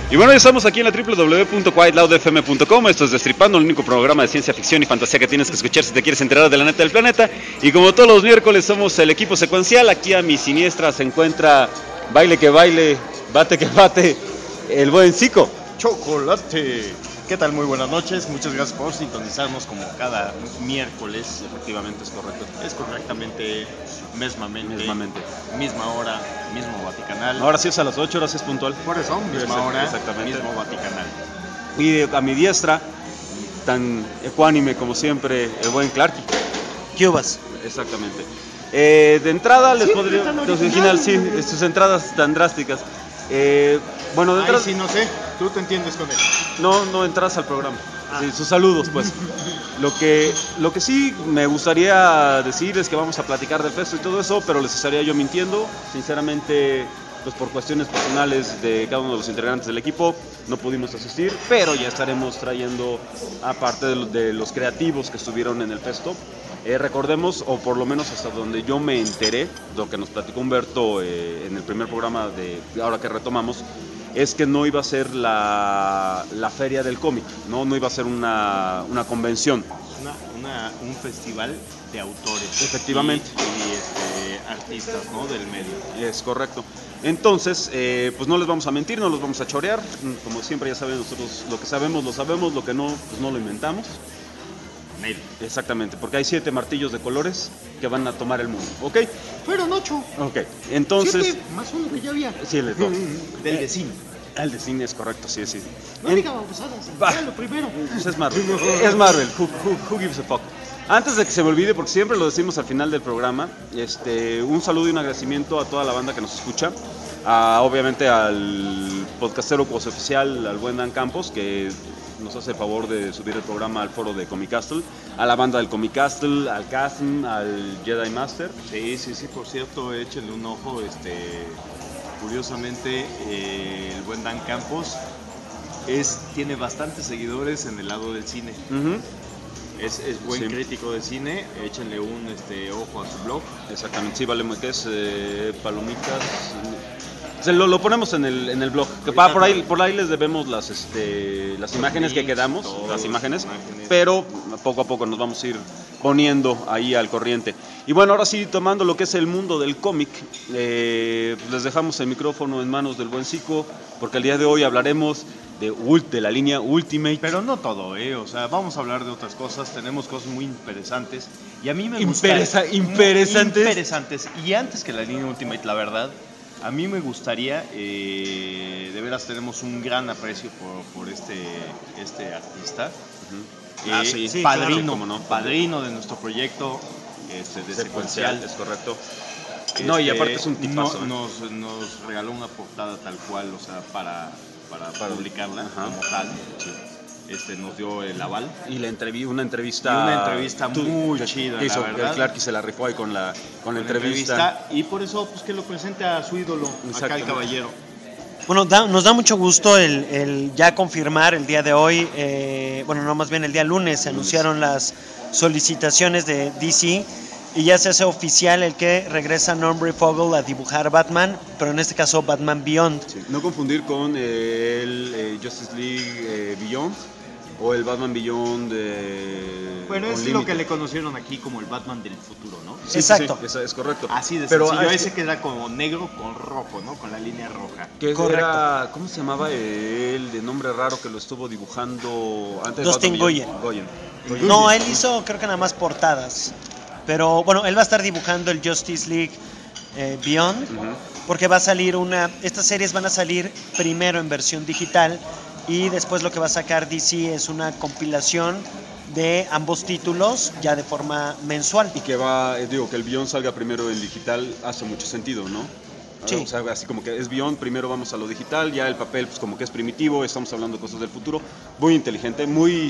Y bueno, ya estamos aquí en la www.quietloudfm.com. Esto es Destripando, el único programa de ciencia ficción y fantasía que tienes que escuchar si te quieres enterar de la neta del planeta. Y como todos los miércoles somos el equipo secuencial. Aquí a mi siniestra se encuentra Baile que baile, bate que bate, el buen Zico. Chocolate. ¿Qué tal? Muy buenas noches. Muchas gracias por sintonizarnos como cada miércoles. Efectivamente, es correcto. Es correctamente, mesmamente, misma hora, mismo Vaticanal. Ahora sí es a las 8, ahora sí es puntual. Por eso, misma hora, exactamente. mismo Vaticanal. Y a mi diestra, tan ecuánime como siempre, el buen Clarky. Cubas. Exactamente. De entrada les podría... original, sí, sus entradas tan drásticas. Bueno, de entrada... Ahí sí no sé, tú te entiendes con él. No entras al programa. Sí, sus saludos, pues. Lo que sí me gustaría decir es que vamos a platicar del festo y todo eso, pero les estaría yo mintiendo. Sinceramente, pues por cuestiones personales de cada uno de los integrantes del equipo, no pudimos asistir, pero ya estaremos trayendo, aparte de los creativos que estuvieron en el festo, recordemos, o por lo menos hasta donde yo me enteré, lo que nos platicó Humberto en el primer programa de ahora que retomamos, es que no iba a ser la feria del cómic, no iba a ser una convención. Un festival de autores. Efectivamente. Y artistas, ¿no? Del medio. Es correcto. Entonces, pues no les vamos a mentir, no los vamos a chorear. Como siempre, ya saben, nosotros lo que sabemos, lo que no, pues no lo inventamos. Exactamente, porque hay 7 martillos de colores que van a tomar el mundo, ¿ok? Fueron 8. Ok, entonces... 7 más uno que ya había. Sí, les doy. Del de cine. El de cine es correcto, sí. No diga babosadas, era lo primero. Pues es Marvel, es Marvel, who gives a fuck. Antes de que se me olvide, porque siempre lo decimos al final del programa, un saludo y un agradecimiento a toda la banda que nos escucha, obviamente al podcastero oficial, al buen Dan Campos, que nos hace el favor de subir el programa al foro de Comic Castle, a la banda del Comic Castle, al Casm, al Jedi Master. Sí, por cierto, échenle un ojo, curiosamente, el buen Dan Campos tiene bastantes seguidores en el lado del cine. Uh-huh. Es buen crítico de cine, échenle un ojo a su blog. Exactamente, sí, vale, que es Palomitas. Lo ponemos en el blog. Que por ahí les debemos las imágenes que quedamos, las imágenes, pero poco a poco nos vamos a ir poniendo ahí al corriente. Y bueno, ahora sí, tomando lo que es el mundo del cómic, les dejamos el micrófono en manos del buen Zico, porque el día de hoy hablaremos de la línea Ultimate. Pero no todo, o sea, vamos a hablar de otras cosas, tenemos cosas muy interesantes. Y a mí me gusta... Interesantes. Y antes que la línea Ultimate, la verdad... A mí me gustaría, de veras tenemos un gran aprecio por este artista. Uh-huh. Sí, padrino, claro, cómo no. Padrino de nuestro proyecto de secuencial. Es correcto. No, y aparte es un tipazo. Nos regaló una portada tal cual, o sea, para publicarla. Ajá. Como tal. Sí. Nos dio el aval. Y una entrevista muy chida, la verdad. Clarky se la rifó ahí con la entrevista. Y por eso, pues que lo presente a su ídolo, acá el caballero. Bueno, nos da mucho gusto el ya confirmar el día de hoy, más bien el día lunes se anunciaron las solicitaciones de DC y ya se hace oficial el que regresa Norm Breyfogle a dibujar Batman, pero en este caso Batman Beyond. Sí, no confundir con el Justice League Beyond o el Batman Beyond bueno, es lo que le conocieron aquí como el Batman del futuro, ¿no? Sí, exacto. Sí, es correcto. Así de sencillo, ese queda como negro con rojo, ¿no? Con la línea roja. Correcto. ¿Cómo se llamaba el de nombre raro que lo estuvo dibujando antes? Dustin Goyen. No, él hizo creo que nada más portadas. Pero bueno, él va a estar dibujando el Justice League Beyond, porque va a salir estas series van a salir primero en versión digital y después lo que va a sacar DC es una compilación de ambos títulos ya de forma mensual. Y que que el Beyond salga primero en digital hace mucho sentido, ¿no? Sí. O sea, así como que es Beyond, primero vamos a lo digital, ya el papel pues como que es primitivo, estamos hablando de cosas del futuro, muy inteligente, muy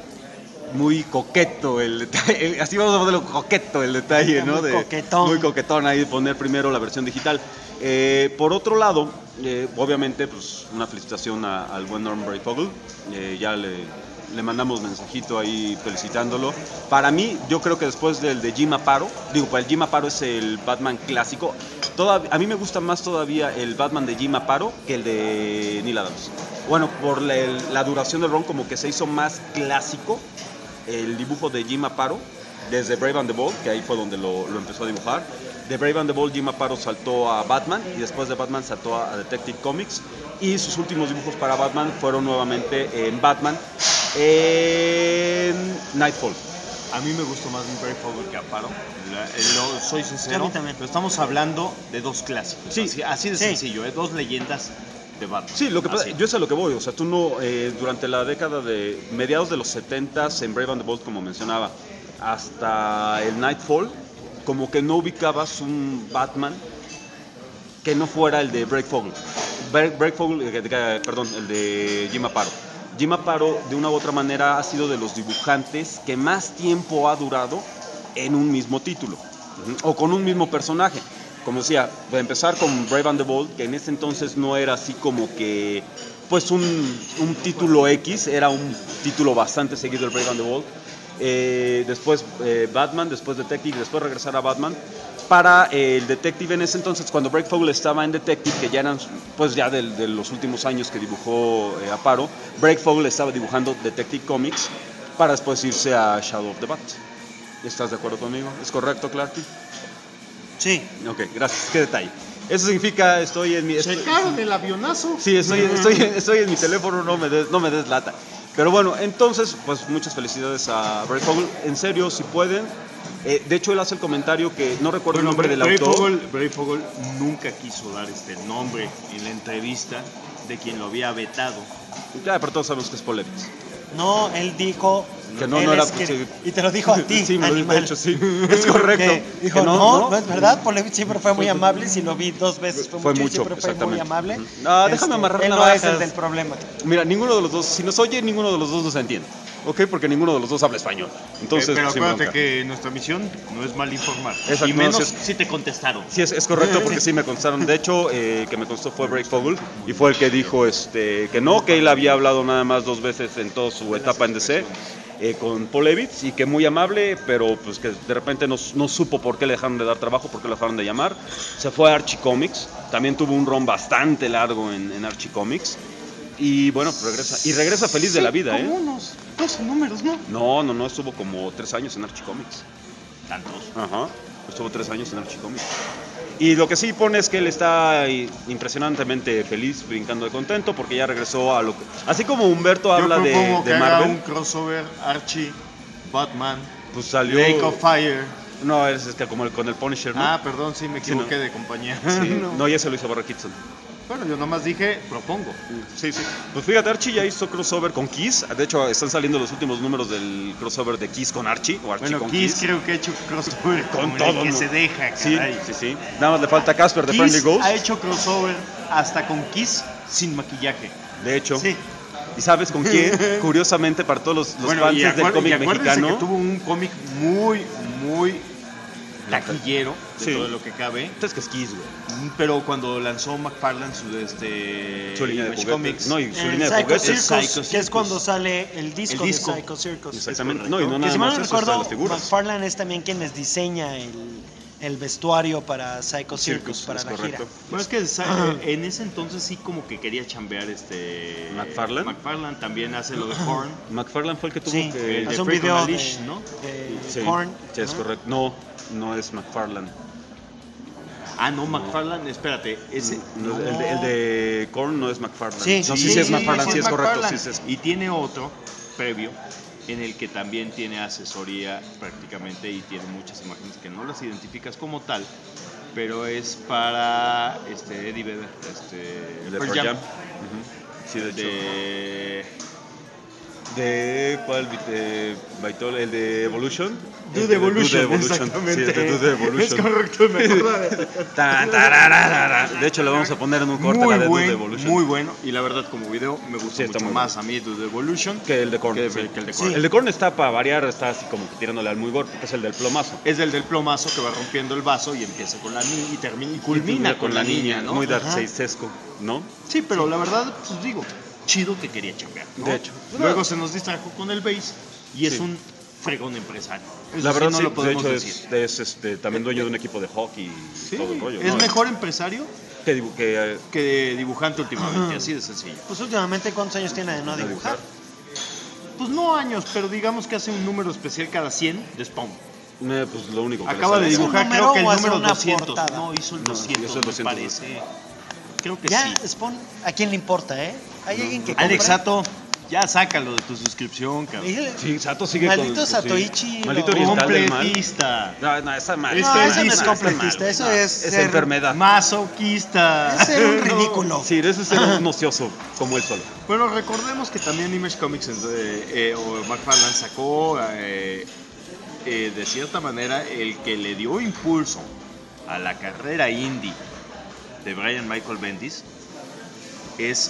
coqueto el detalle, así vamos a ponerlo coqueto el detalle, ¿no? Muy coquetón ahí poner primero la versión digital. Por otro lado, obviamente, pues una felicitación al buen Norm Breyfogle, ya le mandamos mensajito ahí felicitándolo. Para mí, yo creo que después del de Jim Aparo, el Jim Aparo es el Batman clásico, A mí me gusta más todavía el Batman de Jim Aparo que el de Neil Adams. Bueno, por la duración del run como que se hizo más clásico el dibujo de Jim Aparo desde Brave and the Bold, que ahí fue donde lo empezó a dibujar. De Brave and the Bold, Jim Aparo saltó a Batman y después de Batman saltó a Detective Comics, y sus últimos dibujos para Batman fueron nuevamente en Batman en Nightfall. A mí me gustó más Brave Fogel que Aparo, soy sincero. A mí también. Pero estamos hablando de dos clásicos, Sí. así de sencillo, dos leyendas de Batman. Sí, lo que pasa, yo sé a lo que voy, o sea, tú no, durante la década de mediados de los 70s en Brave and the Bold, como mencionaba, hasta el Nightfall, como que no ubicabas un Batman que no fuera el de Brave Fogel. Perdón, el de Jim Aparo. Jim Aparo, de una u otra manera, ha sido de los dibujantes que más tiempo ha durado en un mismo título, o con un mismo personaje. Como decía, de empezar con Brave and the Bold, que en ese entonces no era así como que pues un título X, era un título bastante seguido el Brave and the Bold. Después Batman, después Detective, después regresar a Batman. Para el Detective en ese entonces, cuando Brave Fogel estaba en Detective, que ya eran pues ya de los últimos años que dibujó Aparo, Brave Fogel estaba dibujando Detective Comics para después irse a Shadow of the Bat. ¿Estás de acuerdo conmigo? ¿Es correcto, Clarky? Sí. Ok, gracias. Qué detalle. Eso significa estoy en mi... ¿Checaron el avionazo? Sí, estoy en mi teléfono, no me des lata. Pero bueno, entonces, pues muchas felicidades a Brave Fogel. En serio, si pueden. De hecho, él hace el comentario que no recuerdo el nombre del autor. Brave Fogel nunca quiso dar el nombre en la entrevista de quien lo había vetado. Ya, pero todos sabemos que es Polevitz. No, él dijo que no era... y te lo dijo a ti, sí, me animal. lo he dicho, sí. Es correcto. Dijo, no es verdad, Polevitz siempre fue muy amable, si lo vi 2 veces fue mucho, siempre fue muy amable. No, déjame amarrar él navajas. no es el del problema. Mira, ninguno de los dos, si nos oye, ninguno de los dos nos entiende. ¿Ok? Porque ninguno de los dos habla español. Entonces, pero acuérdate que nuestra misión no es mal informar. Exacto, y menos si te contestaron. Sí, es correcto, porque sí me contestaron. De hecho, que me contestó fue Brave Fogel, y fue el que dijo que no, que él había hablado nada más 2 veces en toda su etapa en DC con Polevitz, y que muy amable, pero pues que de repente no supo por qué le dejaron de dar trabajo, por qué le dejaron de llamar. Se fue a Archie Comics, también tuvo un run bastante largo en Archie Comics. Y bueno, regresa feliz de la vida, como unos 12 números, ¿no? No, estuvo como 3 años en Archie Comics. ¿Tantos? Ajá, estuvo 3 años en Archie Comics. Y lo que sí pone es que él está impresionantemente feliz, brincando de contento, porque ya regresó a lo que... Así como Humberto habla de Marvel. Marvel. Un crossover Archie, Batman, pues salió... Lake of Fire. No, es que como con el Punisher, ¿no? Ah, perdón, sí, me equivoqué sí, ¿no? de compañía. Sí. No, ya se lo hizo Barry Kitson. Bueno, yo nomás dije, propongo. Sí. Pues fíjate, Archie ya hizo crossover con Kiss. De hecho, están saliendo los últimos números del crossover de Kiss con Archie. O Archie con Kiss. Creo que ha hecho crossover con todo. Que se deja, caray. Sí. Nada más le falta Casper de Kiss Friendly Ghost. Ha hecho crossover hasta con Kiss sin maquillaje. De hecho. Sí. ¿Y sabes con quién? Curiosamente, para todos los fans del cómic mexicano. Que tuvo un cómic muy taquillero de todo lo que cabe. Entonces que es Kiss, güey. Pero cuando lanzó McFarlane su línea de juguetes. Comics, no, y su línea de juguetes. Psycho Circus, que es cuando sale el disco de Psycho Circus. Exactamente. No, y no que nada si mal más no eso, recuerdo, las figuras. McFarlane es también quien les diseña el vestuario para Psycho Circus, para la gira. Bueno, es que en ese entonces sí como que quería chambear McFarlane. McFarlane también hace lo de Korn. McFarlane fue el que tuvo que hace un video de ¿no? De Korn. Sí, es correcto. No es McFarlane. Ah, no, McFarlane, espérate. Ese, el de Korn no es McFarlane. Sí, sí es McFarlane, sí es correcto. Sí, y tiene otro previo en el que también tiene asesoría prácticamente y tiene muchas imágenes que no las identificas como tal, pero es para Eddie Vedder, el de Pearl Jam. Sí, de hecho. ¿De cuál? ¿El de Evolution? Dude Evolution, exactamente. Sí, el de Dude Evolution. Es correcto, me acuerdo. De hecho, le vamos a poner en un corte la de Dude Evolution. Muy bueno, y la verdad, como video, me gusta mucho más a mí Dude Evolution que el de Korn. El de Korn está, para variar, está así como que tirándole al muy gore, porque es el del plomazo. Es el del plomazo que va rompiendo el vaso y empieza con la niña y termina y culmina con la niña, ¿no? Muy Darkseidesco, ¿no? Sí, pero la verdad, pues digo, chido que quería chambear, ¿no? De hecho. Luego se nos distrajo con el bass y es un fregón empresario. La verdad, no sí, lo podemos de decir. hecho es también dueño de un equipo de hockey y todo el rollo. Es ¿no? mejor empresario que dibujante últimamente, así de sencillo. Pues últimamente, ¿cuántos años tiene de no dibujar? Pues no años, pero digamos que hace un número especial cada 100 de Spawn. pues lo único que Acaba de le sale. dibujar, ¿Es un creo que el número o hace número una 200. portada? No, hizo el No, 200, hizo el 200. me parece. Creo que Ya, sí. Spawn, ¿a quién le importa, eh? Hay alguien que compra. Alex Sato, ya sácalo de tu suscripción, cabrón. Sí, Sato sigue Maldito con... Satoichi. Maldito oriental del mal. Completista. No, esa mal. No, eso no es Está completista, mal. eso es Es ser, enfermedad. Masoquista. es ser un ridículo. Sí, eso es ser un ocioso como él solo. Bueno, recordemos que también Image Comics o McFarlane sacó de cierta manera el que le dio impulso a la carrera indie de Brian Michael Bendis es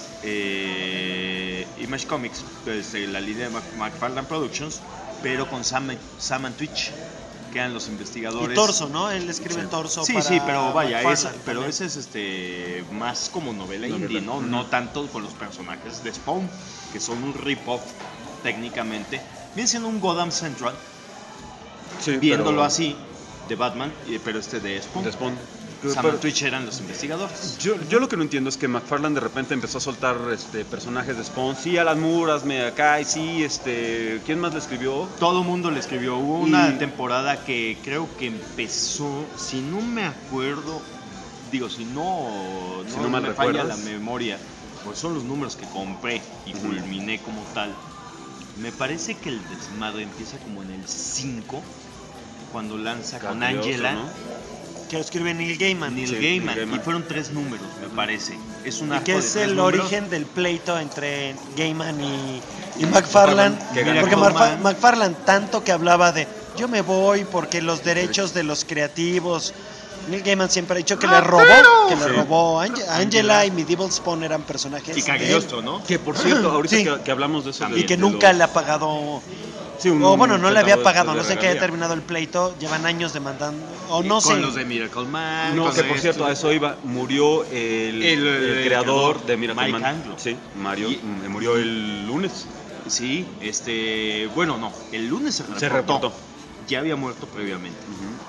Image Comics, la línea de McFarlane Productions, pero con Sam and Twitch, que eran los investigadores. Y Torso, ¿no? Él escribe Torso. Sí, para sí, pero vaya, McFarlane pero también. ese es más como novela indie, ¿no? No tanto con los personajes de Spawn, que son un rip-off técnicamente. Viene siendo un Gotham Central, Sí, viéndolo pero- así, de Batman, pero de Spawn. de Spawn. Sam Pero- and Twitch eran los investigadores. Yo lo que no entiendo es que McFarlane de repente empezó a soltar personajes de Spawn. Sí, Alan Moore, hazme acá, y sí, ¿quién más le escribió? Todo mundo le escribió. Hubo una temporada que creo que empezó, si no me acuerdo, digo, si no mal me falla recuerdas. la memoria, pues son los números que compré y culminé como tal. Me parece que el desmadre empieza como en el 5, cuando lanza con Caballoso, Angela, ¿no? Que lo escribe Neil Gaiman. Neil Sí, Gaiman, Neil Gaiman. y fueron 3 números, me parece. Es un Y arco que de es 3 el números. origen del pleito entre Gaiman y McFarlane. Que ganó. Porque Michael Mann. McFarlane tanto que hablaba de yo me voy porque los derechos de los creativos. Neil Gaiman siempre ha dicho que le robó a Angela y Medieval Spawn eran personajes Y de él, Cagliostro, ¿no? Que por cierto, ahorita Sí. que hablamos de eso. y que nunca le ha pagado. Sí, un O bueno, no le había centavo pagado, de no sé qué regalía. haya terminado el pleito, llevan años demandando, o no Con sé. los de Miracle Man. No, con que por cierto, a eso iba. Murió el creador de Miracle Mike Man. Anglo. Sí, Mario. Y- Murió el lunes. Sí, bueno, no, el lunes se reportó. Ya había muerto previamente.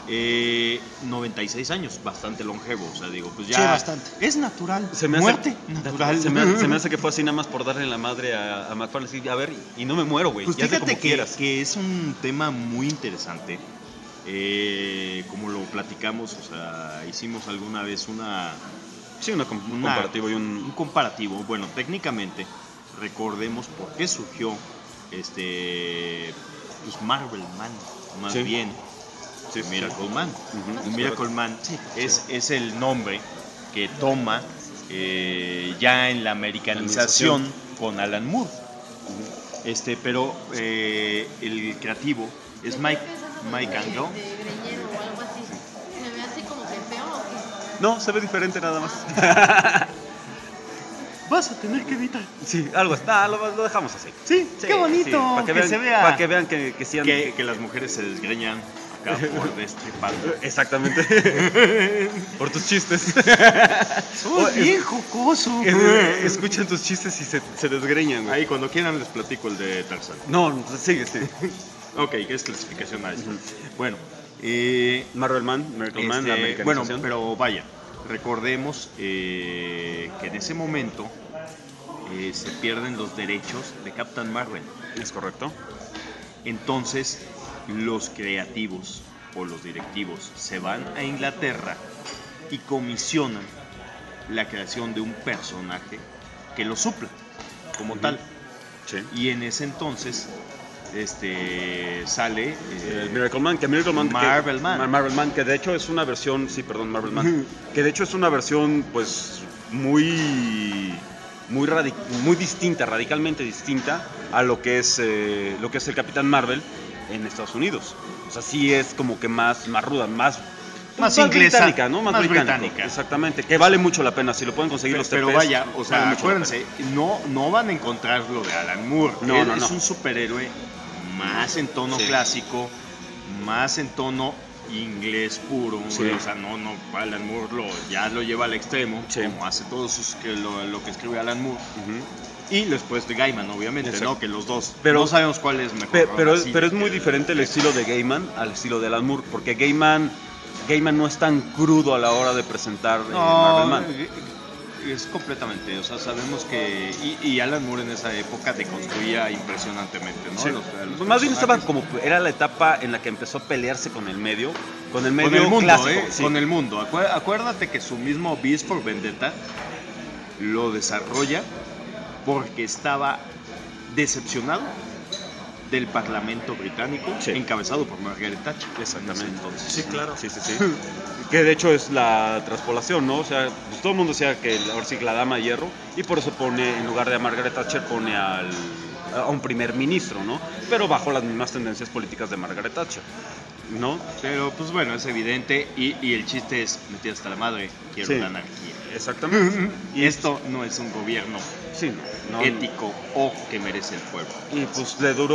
96 años, bastante longevo, o sea, digo, pues ya. Sí, bastante. Es natural. Se me hace- Muerte natural. Se me hace que fue así nada más por darle la madre a McFarlane. Sí, a ver, y no me muero, güey. Pues Ya sé fíjate como quieras. que es un tema muy interesante. Como lo platicamos, o sea, hicimos alguna vez un comparativo y un comparativo. Bueno, técnicamente, recordemos por qué surgió pues Marvel Man, más Sí. bien. Sí, Miracle Man. Ujú, es Miracle correcto. Man es el nombre que toma ya en la americanización con Alan Moore. Pero el creativo es Mike Anglo. De greñero o algo así. ¿Me ve así como que feo o qué? No, se ve diferente nada más. Vas a tener que editar. Sí, algo está, lo dejamos así. Sí, qué bonito. para que, vean, se vea. Para que vean que sí han- Que las mujeres se desgreñan acá por destripando. Exactamente. Por tus chistes. ¡Oh, bien jocoso! Escuchan tus chistes y se desgreñan, güey. Ahí, cuando quieran, les platico el de Tarzan. No, sigue, sí. Ok, ¿qué es clasificación a esto? Bueno, Marvel Man, Miracle Man, la bueno, americanización. pero vaya, recordemos que en ese momento se pierden los derechos de Captain Marvel. Es correcto. Entonces, los creativos o los directivos se van a Inglaterra y comisionan la creación de un personaje que lo supla como tal. Sí. Y en ese entonces sale El Miracle Man, Marvel Man. Marvel Man, que de hecho es una versión, Marvel Man, que de hecho es una versión pues muy distinta, radicalmente distinta a lo que es el Capitán Marvel en Estados Unidos. O sea, sí es como que más ruda, más inglesa, británica, ¿no? Más británica. británica. Exactamente, que vale mucho la pena si lo pueden conseguir los Pero TPs, vaya, o sea, vale mucho la acuérdense, no van a encontrar lo de Alan Moore. No, Él no, es no. un superhéroe más en tono Sí. clásico, más en tono inglés puro. Sí. O sea, no, Alan Moore ya lo lleva al extremo, Sí. como hace todo lo que escribe Alan Moore. Ujú. y después de Gaiman, obviamente, Exacto. ¿no? Que los dos, Pero- no sabemos cuál es mejor. Pero Sí, es muy diferente el estilo de Gaiman al estilo de Alan Moore, porque Gaiman no es tan crudo a la hora de presentar Marvel Man. Es completamente, o sea, sabemos que y Alan Moore en esa época deconstruía impresionantemente, ¿no? Sí. Los Más bien estaba personajes. como era la etapa en la que empezó a pelearse con el medio Con el mundo, clásico, sí. con el mundo. Acuérdate que su mismo Beast for Vendetta lo desarrolla porque estaba decepcionado del Parlamento británico, Sí. encabezado por Margaret Thatcher. Exactamente. En ese entonces. Sí, claro. Sí. Que de hecho es la traspolación, ¿no? O sea, pues todo el mundo decía que ahora sí la dama de hierro, y por eso pone, en lugar de a Margaret Thatcher, pone a un primer ministro, ¿no? Pero bajo las mismas tendencias políticas de Margaret Thatcher, ¿no? Pero pues bueno, es evidente y el chiste es meter hasta la madre, quiero Sí. la anarquía. Exactamente. Y esto no es un gobierno Sí, no. ético o que merece el pueblo. Y pues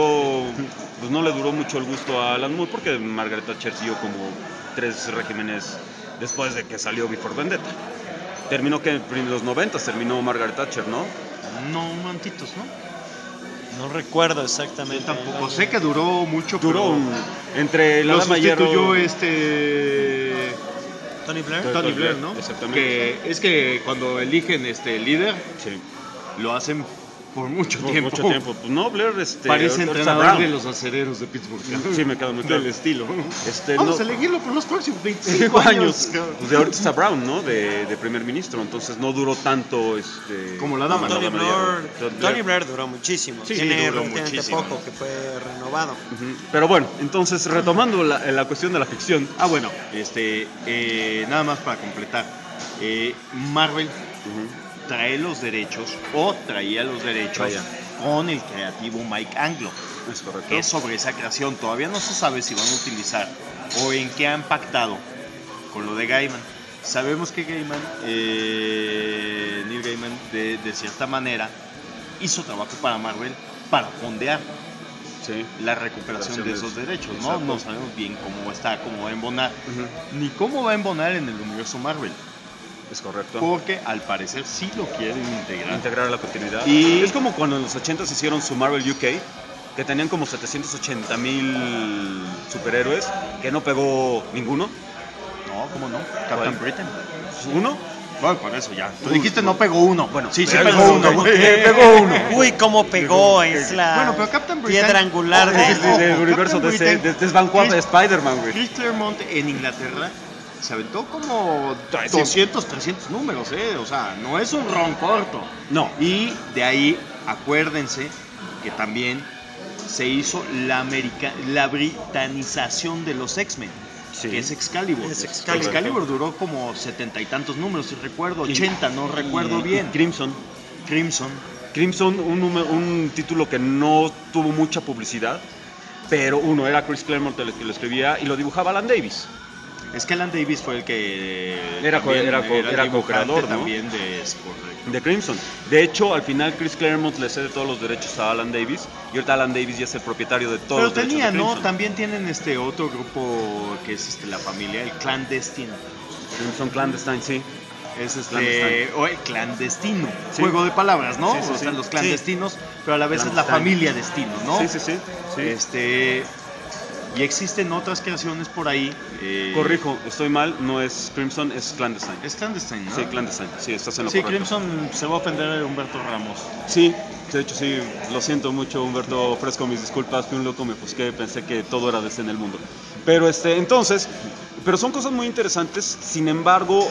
no le duró mucho el gusto a Alan Moore, porque Margaret Thatcher siguió como 3 regímenes después de que salió Before Vendetta. Terminó que en los 90 terminó Margaret Thatcher, ¿no? No, mantitos, ¿no? No recuerdo exactamente. Tampoco sé que duró mucho, Duró pero entre la lo dama de hierro. sustituyó Tony Blair. Tony Blair, ¿no? Exactamente. Que es que cuando eligen líder, Sí. lo hacen por mucho Por tiempo. mucho tiempo. Pues no, Blair, Parece ahorita entrenador Brown. de los acereros de Pittsburgh. Sí, me queda muy claro. Del estilo. Vamos No, a elegirlo por los próximos 25 5 años. años. Pues de ahorita está Brown, ¿no? De primer ministro. Entonces no duró tanto Como la dama, ¿no? Tony de hierro. Blair, Tony Blair duró muchísimo. Sí, Tiene duró relativamente muchísimo. poco que fue renovado. Ujú. Pero bueno, entonces retomando la cuestión de la ficción. Ah, bueno, nada más para completar. Marvel trae los derechos o traía los derechos Traía. con el creativo Mike Anglo. Es correcto. Que sobre esa creación todavía no se sabe si van a utilizar o en qué han pactado con lo de Gaiman. Sabemos que Neil Gaiman de cierta manera hizo trabajo para Marvel para fondear Sí. la recuperación de esos derechos, ¿no? Exacto. No sabemos bien cómo va a embonar, Ujú. ni cómo va a embonar en el universo Marvel, Es correcto. porque al parecer sí lo quieren integrar. Integrar la continuidad. Y- es como cuando en los 80s hicieron su Marvel UK, que tenían como 780,000 superhéroes, que no pegó ninguno. No, ¿cómo no? Captain Britain. ¿Uno? Bueno, por eso ya. Tú dijiste no pegó uno. Bueno, sí, sí pero pegó uno. pegó uno. Uy, cómo pegó, es la Bueno, pero Captain Britain- piedra angular Del universo Captain DC, Britain- desbancó a Spider-Man, güey. Chris Claremont en Inglaterra se aventó como Sí. 200, 300 números, o sea, no es un ron corto. No. Y de ahí, acuérdense que también se hizo la britanización de los X-Men, Sí. que es Excalibur. Es Excalibur. Excalibur duró como 70 y tantos números, si recuerdo, 80, no recuerdo bien. Crimson. Crimson, un título que no tuvo mucha publicidad, pero era Chris Claremont el que lo escribía y lo dibujaba Alan Davis. es que Alan Davis fue el que Era también co-creador, dibujante ¿no? también de es correcto. De Crimson. De hecho, al final Chris Claremont le cede todos los derechos a Alan Davis y ahorita Alan Davis ya es el propietario de todos Pero los derechos tenía, de ¿no? Crimson. También tienen otro grupo que es la familia, el Clandestino. Crimson Clandestine, sí. Es Clandestine. o el clandestino, Sí. juego de palabras, ¿no? Sí, sí, o sea, sí. los clandestinos, pero a la vez es la Clandestine. familia destino, ¿no? Sí. Y existen otras creaciones por ahí. Corrijo, estoy mal, no es Crimson, es Clandestine. Es Clandestine, ¿no? Sí, Clandestine, sí, estás en lo Sí, correcto. Crimson se va a ofender a Humberto Ramos. Sí, de hecho sí, lo siento mucho, Humberto, ofrezco mis disculpas, fui un loco, me busqué, pensé que todo era de este en el mundo. Pero entonces, pero son cosas muy interesantes, sin embargo,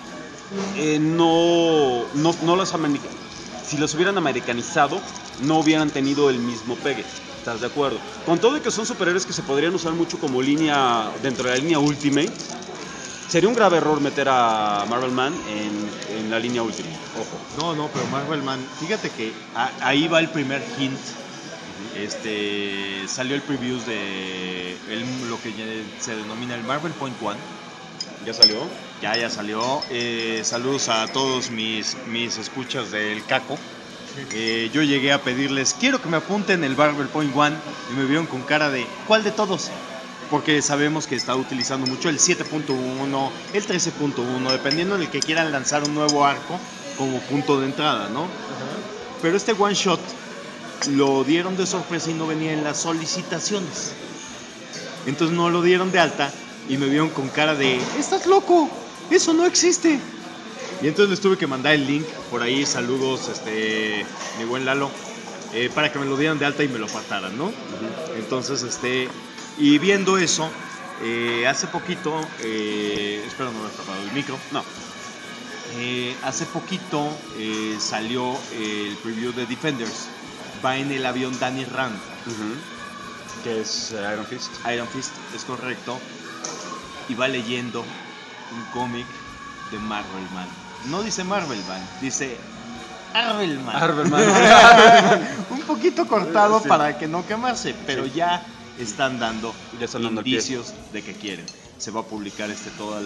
no las si los hubieran americanizado, no hubieran tenido el mismo pegue. ¿Estás de acuerdo? Con todo y que son superhéroes que se podrían usar mucho como línea dentro de la línea Ultimate, sería un grave error meter a Marvel Man en la línea Ultimate. Ojo. No, pero Marvel Man, fíjate que ahí va el primer hint. Salió el previews de lo que se denomina el Marvel Point One. ¿Ya salió? Ya salió. Saludos a todos mis escuchas del Caco. Yo llegué a pedirles, quiero que me apunten el Marvel Point One, y me vieron con cara de, ¿cuál de todos? Porque sabemos que está utilizando mucho el 7.1, el 13.1, dependiendo del que quieran lanzar un nuevo arco como punto de entrada, ¿no? Pero este one shot lo dieron de sorpresa y no venía en las solicitaciones. Entonces no lo dieron de alta y me vieron con cara de ¡estás loco! ¡Eso no existe! Y entonces les tuve que mandar el link por ahí, saludos, mi buen Lalo, para que me lo dieran de alta y me lo apartaran, ¿no? Entonces, y viendo eso, hace poquito, espero no haber tapado el micro, no. Hace poquito salió el preview de Defenders. Va en el avión Danny Rand. Que es Iron Fist. Iron Fist, es correcto. Y va leyendo un cómic de Marvel Man. No dice Marvel Man, dice Marvelman. Un poquito cortado para que no quemarse, pero ya están dando indicios de que quieren. Se va a publicar toda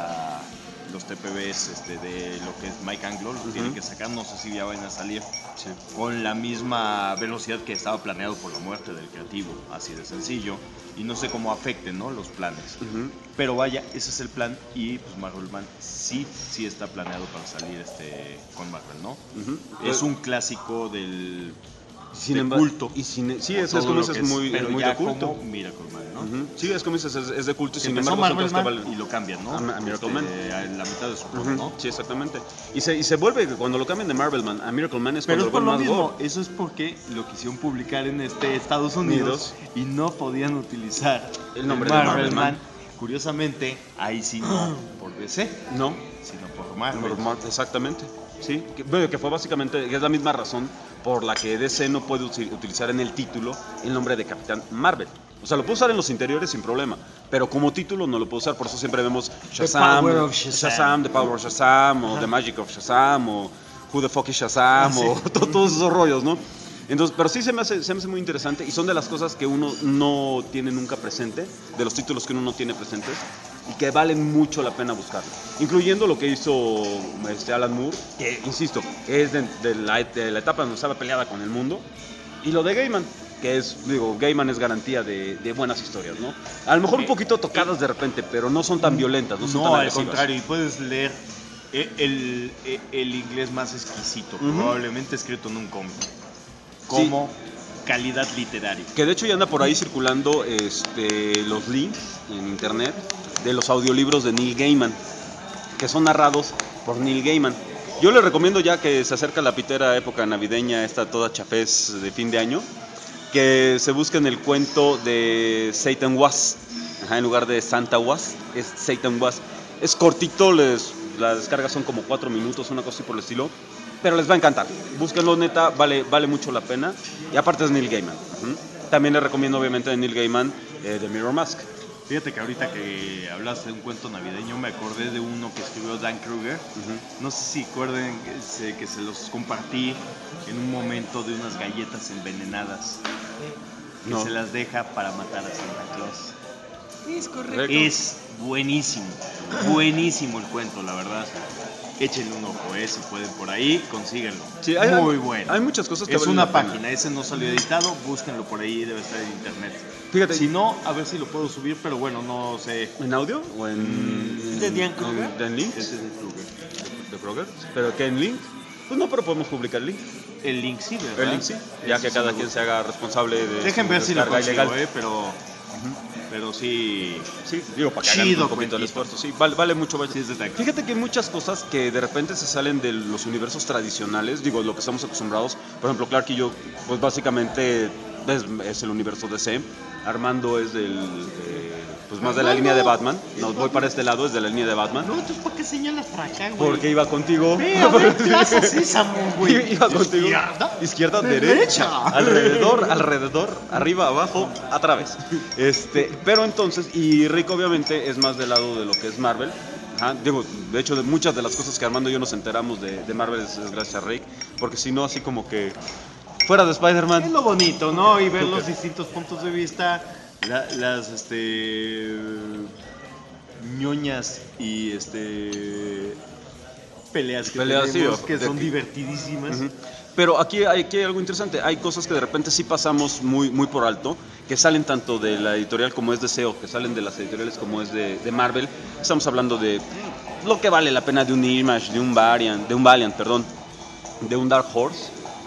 los TPBs de lo que es Mike Anglo, lo tienen que sacar, no sé si ya van a salir con la misma velocidad que estaba planeado por la muerte del creativo, así de sencillo, y no sé cómo afecten, ¿no?, los planes, pero vaya, ese es el plan, y pues Marvelman sí está planeado para salir con Marvel, ¿no? Es un clásico del culto. Y sí, es como dices, es muy de culto. Como Miracle Man, ¿no? Sí, es como dices, es de culto. Sin embargo, Marvel y lo cambian, ¿no? A Miracle Man. En la mitad de su run, ¿no? Sí, exactamente. Y se vuelve, cuando lo cambian de Marvel Man a Miracle Man, es pero cuando es por lo lo mismo. gore. Eso es porque lo quisieron publicar en Estados Unidos y no podían utilizar el nombre de Marvel Man. Curiosamente, ahí sí no por DC, no, sino por Marvel. Exactamente. Sí, que fue básicamente, que es la misma razón por la que DC no puede utilizar en el título el nombre de Capitán Marvel. O sea, lo puede usar en los interiores sin problema, pero como título no lo puede usar, por eso siempre vemos Shazam, The Power of Shazam, o The Magic of Shazam, o Who the Fuck is Shazam, o todos esos rollos, ¿no? Entonces, pero sí se me hace muy interesante, y son de las cosas que uno no tiene nunca presente, de los títulos que uno no tiene presentes, y que valen mucho la pena buscar, incluyendo lo que hizo Alan Moore, que insisto, es de la etapa donde estaba peleada con el mundo, y lo de Gaiman, que es, Gaiman es garantía de buenas historias, ¿no? A lo mejor un poquito tocadas de repente, pero no son tan violentas, no son tan agresivas. Al contrario, y puedes leer el inglés más exquisito, probablemente escrito en un cómic, como calidad literaria. Que de hecho ya anda por ahí circulando los links en internet de los audiolibros de Neil Gaiman, que son narrados por Neil Gaiman. Yo le recomiendo, ya que se acerca la pitera época navideña, esta toda chafés de fin de año, que se busquen el cuento de Satan Was, en lugar de Santa Was, es Satan Was. Es cortito, las descargas son como 4 minutos, una cosa así por el estilo, pero les va a encantar. Búsquenlo, neta, vale mucho la pena, y aparte es Neil Gaiman. También les recomiendo, obviamente, de Neil Gaiman, The Mirror Mask. Fíjate que ahorita que hablaste de un cuento navideño, me acordé de uno que escribió Dan Kruger. No sé si recuerden que se los compartí en un momento, de unas galletas envenenadas que se las deja para matar a Santa Claus. Es correcto. Es buenísimo el cuento, la verdad. Échenle un ojo, si pueden por ahí, consíguenlo. Sí, muy bueno. Hay muchas cosas que es valen una la pena. página, ese no salió editado, búsquenlo por ahí, debe estar en internet. Fíjate, si no, a ver si lo puedo subir, pero bueno, no sé. ¿En audio o en de Dan Kruger? ¿En link? Ese es de Kruger. ¿De Kruger? ¿Pero qué en link? Pues no, pero podemos publicar el link. El link sí, ¿verdad? El link sí, ya que cada quien se haga responsable de dejen ver si lo consigo, ilegal. Pero sí, digo, para que hagan un poquito el esfuerzo. Sí, vale mucho. Fíjate que hay muchas cosas que de repente se salen de los universos tradicionales, digo, lo que estamos acostumbrados. Por ejemplo, Clark y yo, pues básicamente es el universo DC. Armando es pues más de la línea de Batman. No, voy para este lado, es de la línea de Batman. No, entonces ¿por qué señalas para acá, güey? Porque iba contigo. Plaza Sésamo, güey. Iba contigo. Izquierda, derecha. Alrededor, arriba, abajo, a través. Pero entonces, y Rick obviamente es más del lado de lo que es Marvel. Digo, de hecho, de muchas de las cosas que Armando y yo nos enteramos de Marvel es gracias a Rick. Porque si no, así como que fuera de Spider-Man. Es lo bonito, ¿no? Y ver los distintos puntos de vista, las ñoñas y peleas tenemos, que son divertidísimas. Pero aquí hay algo interesante. Hay cosas que de repente sí pasamos muy por alto, que salen tanto de la editorial como es de SEO, que salen de las editoriales como es de Marvel. Estamos hablando de lo que vale la pena de un Image, de un Valiant, de un Dark Horse.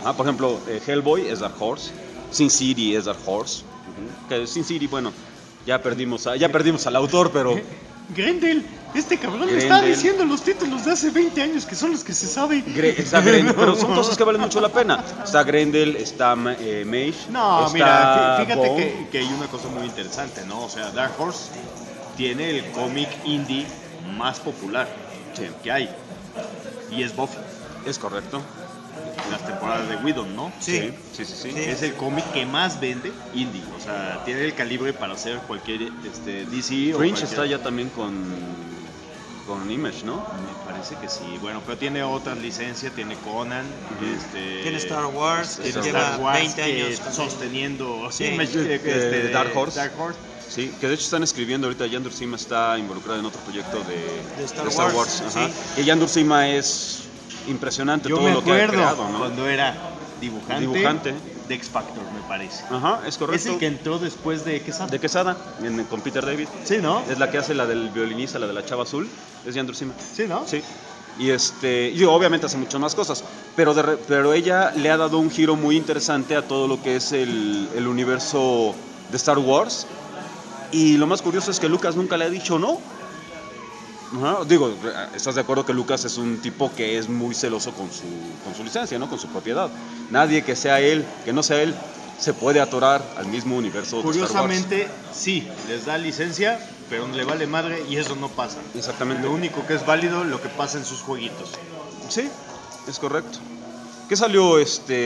Por ejemplo, Hellboy es Dark Horse, Sin City es Dark Horse. Que Sin City, bueno, ya perdimos al autor, pero... Grendel, este cabrón me Grendel. está diciendo los títulos de hace 20 años que son los que se sabe. Está Grendel, pero son cosas que valen mucho la pena. Está Grendel, está Mage. No, está mira, fíjate Bone. que hay una cosa muy interesante, ¿no? O sea, Dark Horse tiene el cómic indie más popular que hay. Y es Buffy. Es correcto. Las temporadas de Whedon, ¿no? Sí. Sí. Es el cómic que más vende indie. O sea, tiene el calibre para hacer cualquier DC o Fringe cualquier... está ya también con Image, ¿no? Me parece que sí. Bueno, pero tiene otras licencias. Tiene Conan. Tiene Star Wars, tiene lleva Star Wars 20 años con- sosteniendo Sí. Dark Horse. Dark Horse. Sí, que de hecho están escribiendo ahorita. Yandur Sima está involucrada en otro proyecto de Star Wars. Wars, Ajá. sí. Que Yandur Sima es impresionante Yo todo me lo que ha acuerdo creado, ¿no? cuando era dibujante de X Factor, me parece. Ajá, es Es correcto. el que entró después de Quesada. De Quesada, con Peter David. Sí, ¿no? Es la que hace la del violinista, la de la chava azul. Es Yandur Sima. Sí, ¿no? Sí. Y obviamente hace muchas más cosas, pero ella le ha dado un giro muy interesante a todo lo que es el universo de Star Wars. Y lo más curioso es que Lucas nunca le ha dicho no. Ajá, digo, ¿estás de acuerdo que Lucas es un tipo que es muy celoso con su licencia, ¿no? Con su propiedad? Nadie que no sea él, se puede atorar al mismo universo de Star Wars. Curiosamente, sí, les da licencia, pero le vale madre y eso no pasa. Exactamente. Lo único que es válido, lo que pasa en sus jueguitos. Sí, es correcto. ¿Qué salió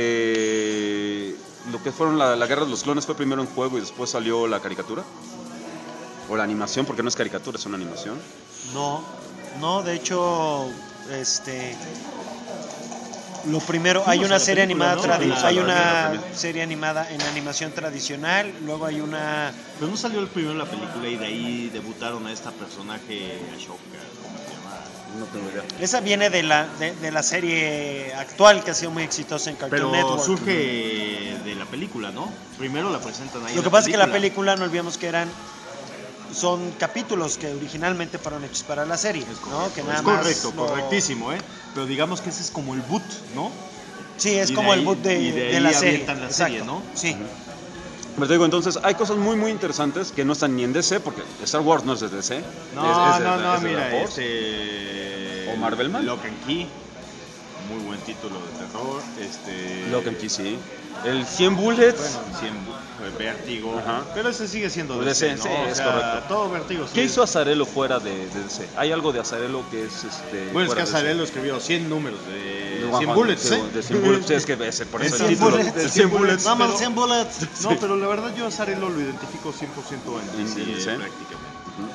lo que fueron la Guerra de los Clones fue primero en juego y después salió la caricatura? O la animación, porque no es caricatura, es una animación. No, de hecho, lo primero, hay una la serie película, animada, ¿no? hay La una primera. serie animada en animación tradicional, luego hay una, Pero no salió el primero en la película y de ahí debutaron a esta personaje, Ashoka, ¿cómo se llama? No tengo idea. esa viene de la serie actual que ha sido muy exitosa en Cartoon Pero Network. surge de la película, ¿no? Primero la presentan ahí. Lo en que pasa es que la película, no olvidemos que son capítulos que originalmente fueron hechos para la serie, ¿no? Que nada Es más correcto, lo- correctísimo, ¿eh? Pero digamos que ese es como el boot, ¿no? Sí, es Y como de el boot ahí- y de de ahí la serie. avientan la serie, ¿no? Sí. Pero te digo, entonces, hay cosas muy, muy interesantes que no están ni en DC, porque Star Wars no es de DC. No, es de mira, Dark Horse. este... ¿O Marvelman? Lock and Key, muy buen título de terror, Lock and Key, sí. El 100 Bullets. Bueno, 100 Vértigo, Ajá. pero ese sigue siendo DC, DC, ¿no? sí, O es sea, correcto. todo Vértigo. ¿Qué sí. hizo Azarelo fuera de DC? ¿Hay algo de Azarelo que es Bueno, es fuera que de Azarelo escribió 100 números de DC? 100 bullets, ¿eh? De 100 Bullets, sí, es que por eso Es el 100 título. bullets. de 100 bullets. Vamos, pero- 100 bullets. No, pero la verdad yo a Azarelo lo identifico 100% en DC, DC. prácticamente.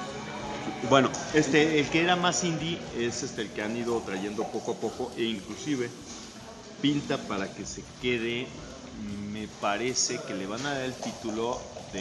Bueno, El que era más indie es el que han ido trayendo poco a poco e inclusive pinta para que se quede, me parece que le van a dar el título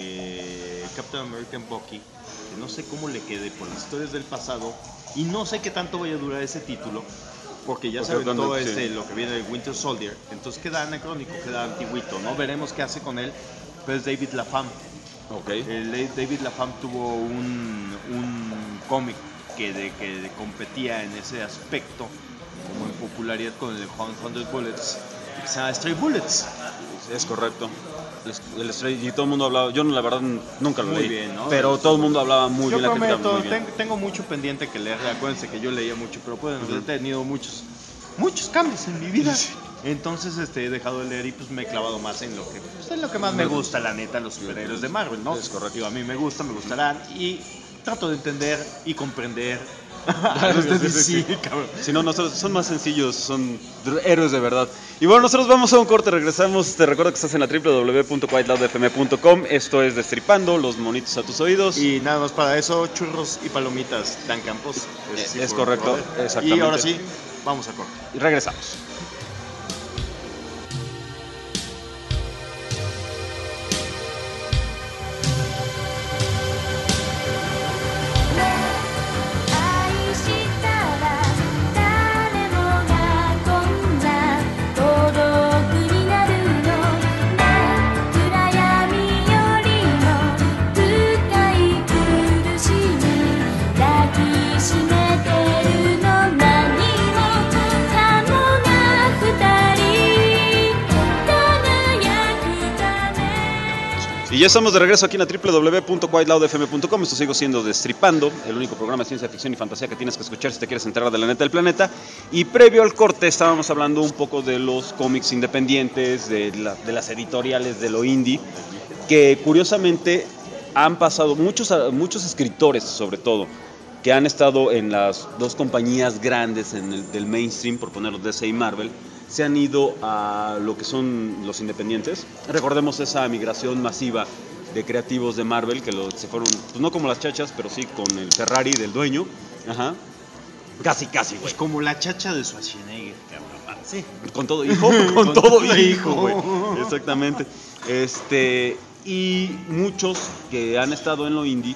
de Captain American Bucky, que no sé cómo le quede por las historias del pasado y no sé qué tanto vaya a durar ese título, porque ya se Porque aventó cuando- sí. lo que viene de Winter Soldier, entonces queda anacrónico, queda antiguito, ¿no? Veremos qué hace con él, pero es David LaFamme. ok. David LaFamme tuvo un cómic que competía en ese aspecto, como en popularidad con el de 100 Bullets, que se llama Stray Bullets. Es correcto. El Stray, y todo el mundo hablaba, yo la verdad nunca lo Muy leí, bien, ¿no? pero todo el mundo hablaba muy Yo bien, la crítica prometo, muy bien. tengo mucho pendiente que leer, acuérdense que yo leía mucho, pero pueden haber tenido muchos cambios en mi vida. Entonces he dejado de leer y pues me he clavado más en lo que más me gusta, la neta, los superhéroes de Marvel, ¿no? Es correcto. Digo, a mí me gustarán y trato de entender y comprender. Sí, cabrón. Si no, nosotros son más sencillos, son héroes de verdad. Y bueno, nosotros vamos a un corte, regresamos. Te recuerdo que estás en la www.whiteloudfm.com. Esto es Destripando, los monitos a tus oídos. Y nada más para eso, churros y palomitas, Dan Campos. Ese sí Es por correcto, favor. exactamente. Y ahora sí, vamos a corte. Y regresamos. 愛したら誰もがこんな孤独になるの暗闇よりも深い苦しみ抱きしめてるの何もかもが Y ya estamos de regreso aquí en la www.whiteloudfm.com. Esto sigo siendo Destripando, el único programa de ciencia ficción y fantasía que tienes que escuchar si te quieres enterar de la neta del planeta. Y previo al corte estábamos hablando un poco de los cómics independientes, de las editoriales, de lo indie, que curiosamente han pasado muchos escritores, sobre todo, que han estado en las dos compañías grandes del mainstream, por ponerlo DC y Marvel, se han ido a lo que son los independientes. Recordemos esa migración masiva de creativos de Marvel que se fueron, pues no como las chachas, pero sí con el Ferrari del dueño. Ajá. Casi, güey. Pues como la chacha de Schwarzenegger, cabrón. Sí. Con todo hijo, con todo hijo, güey. Exactamente. Y muchos que han estado en lo indie,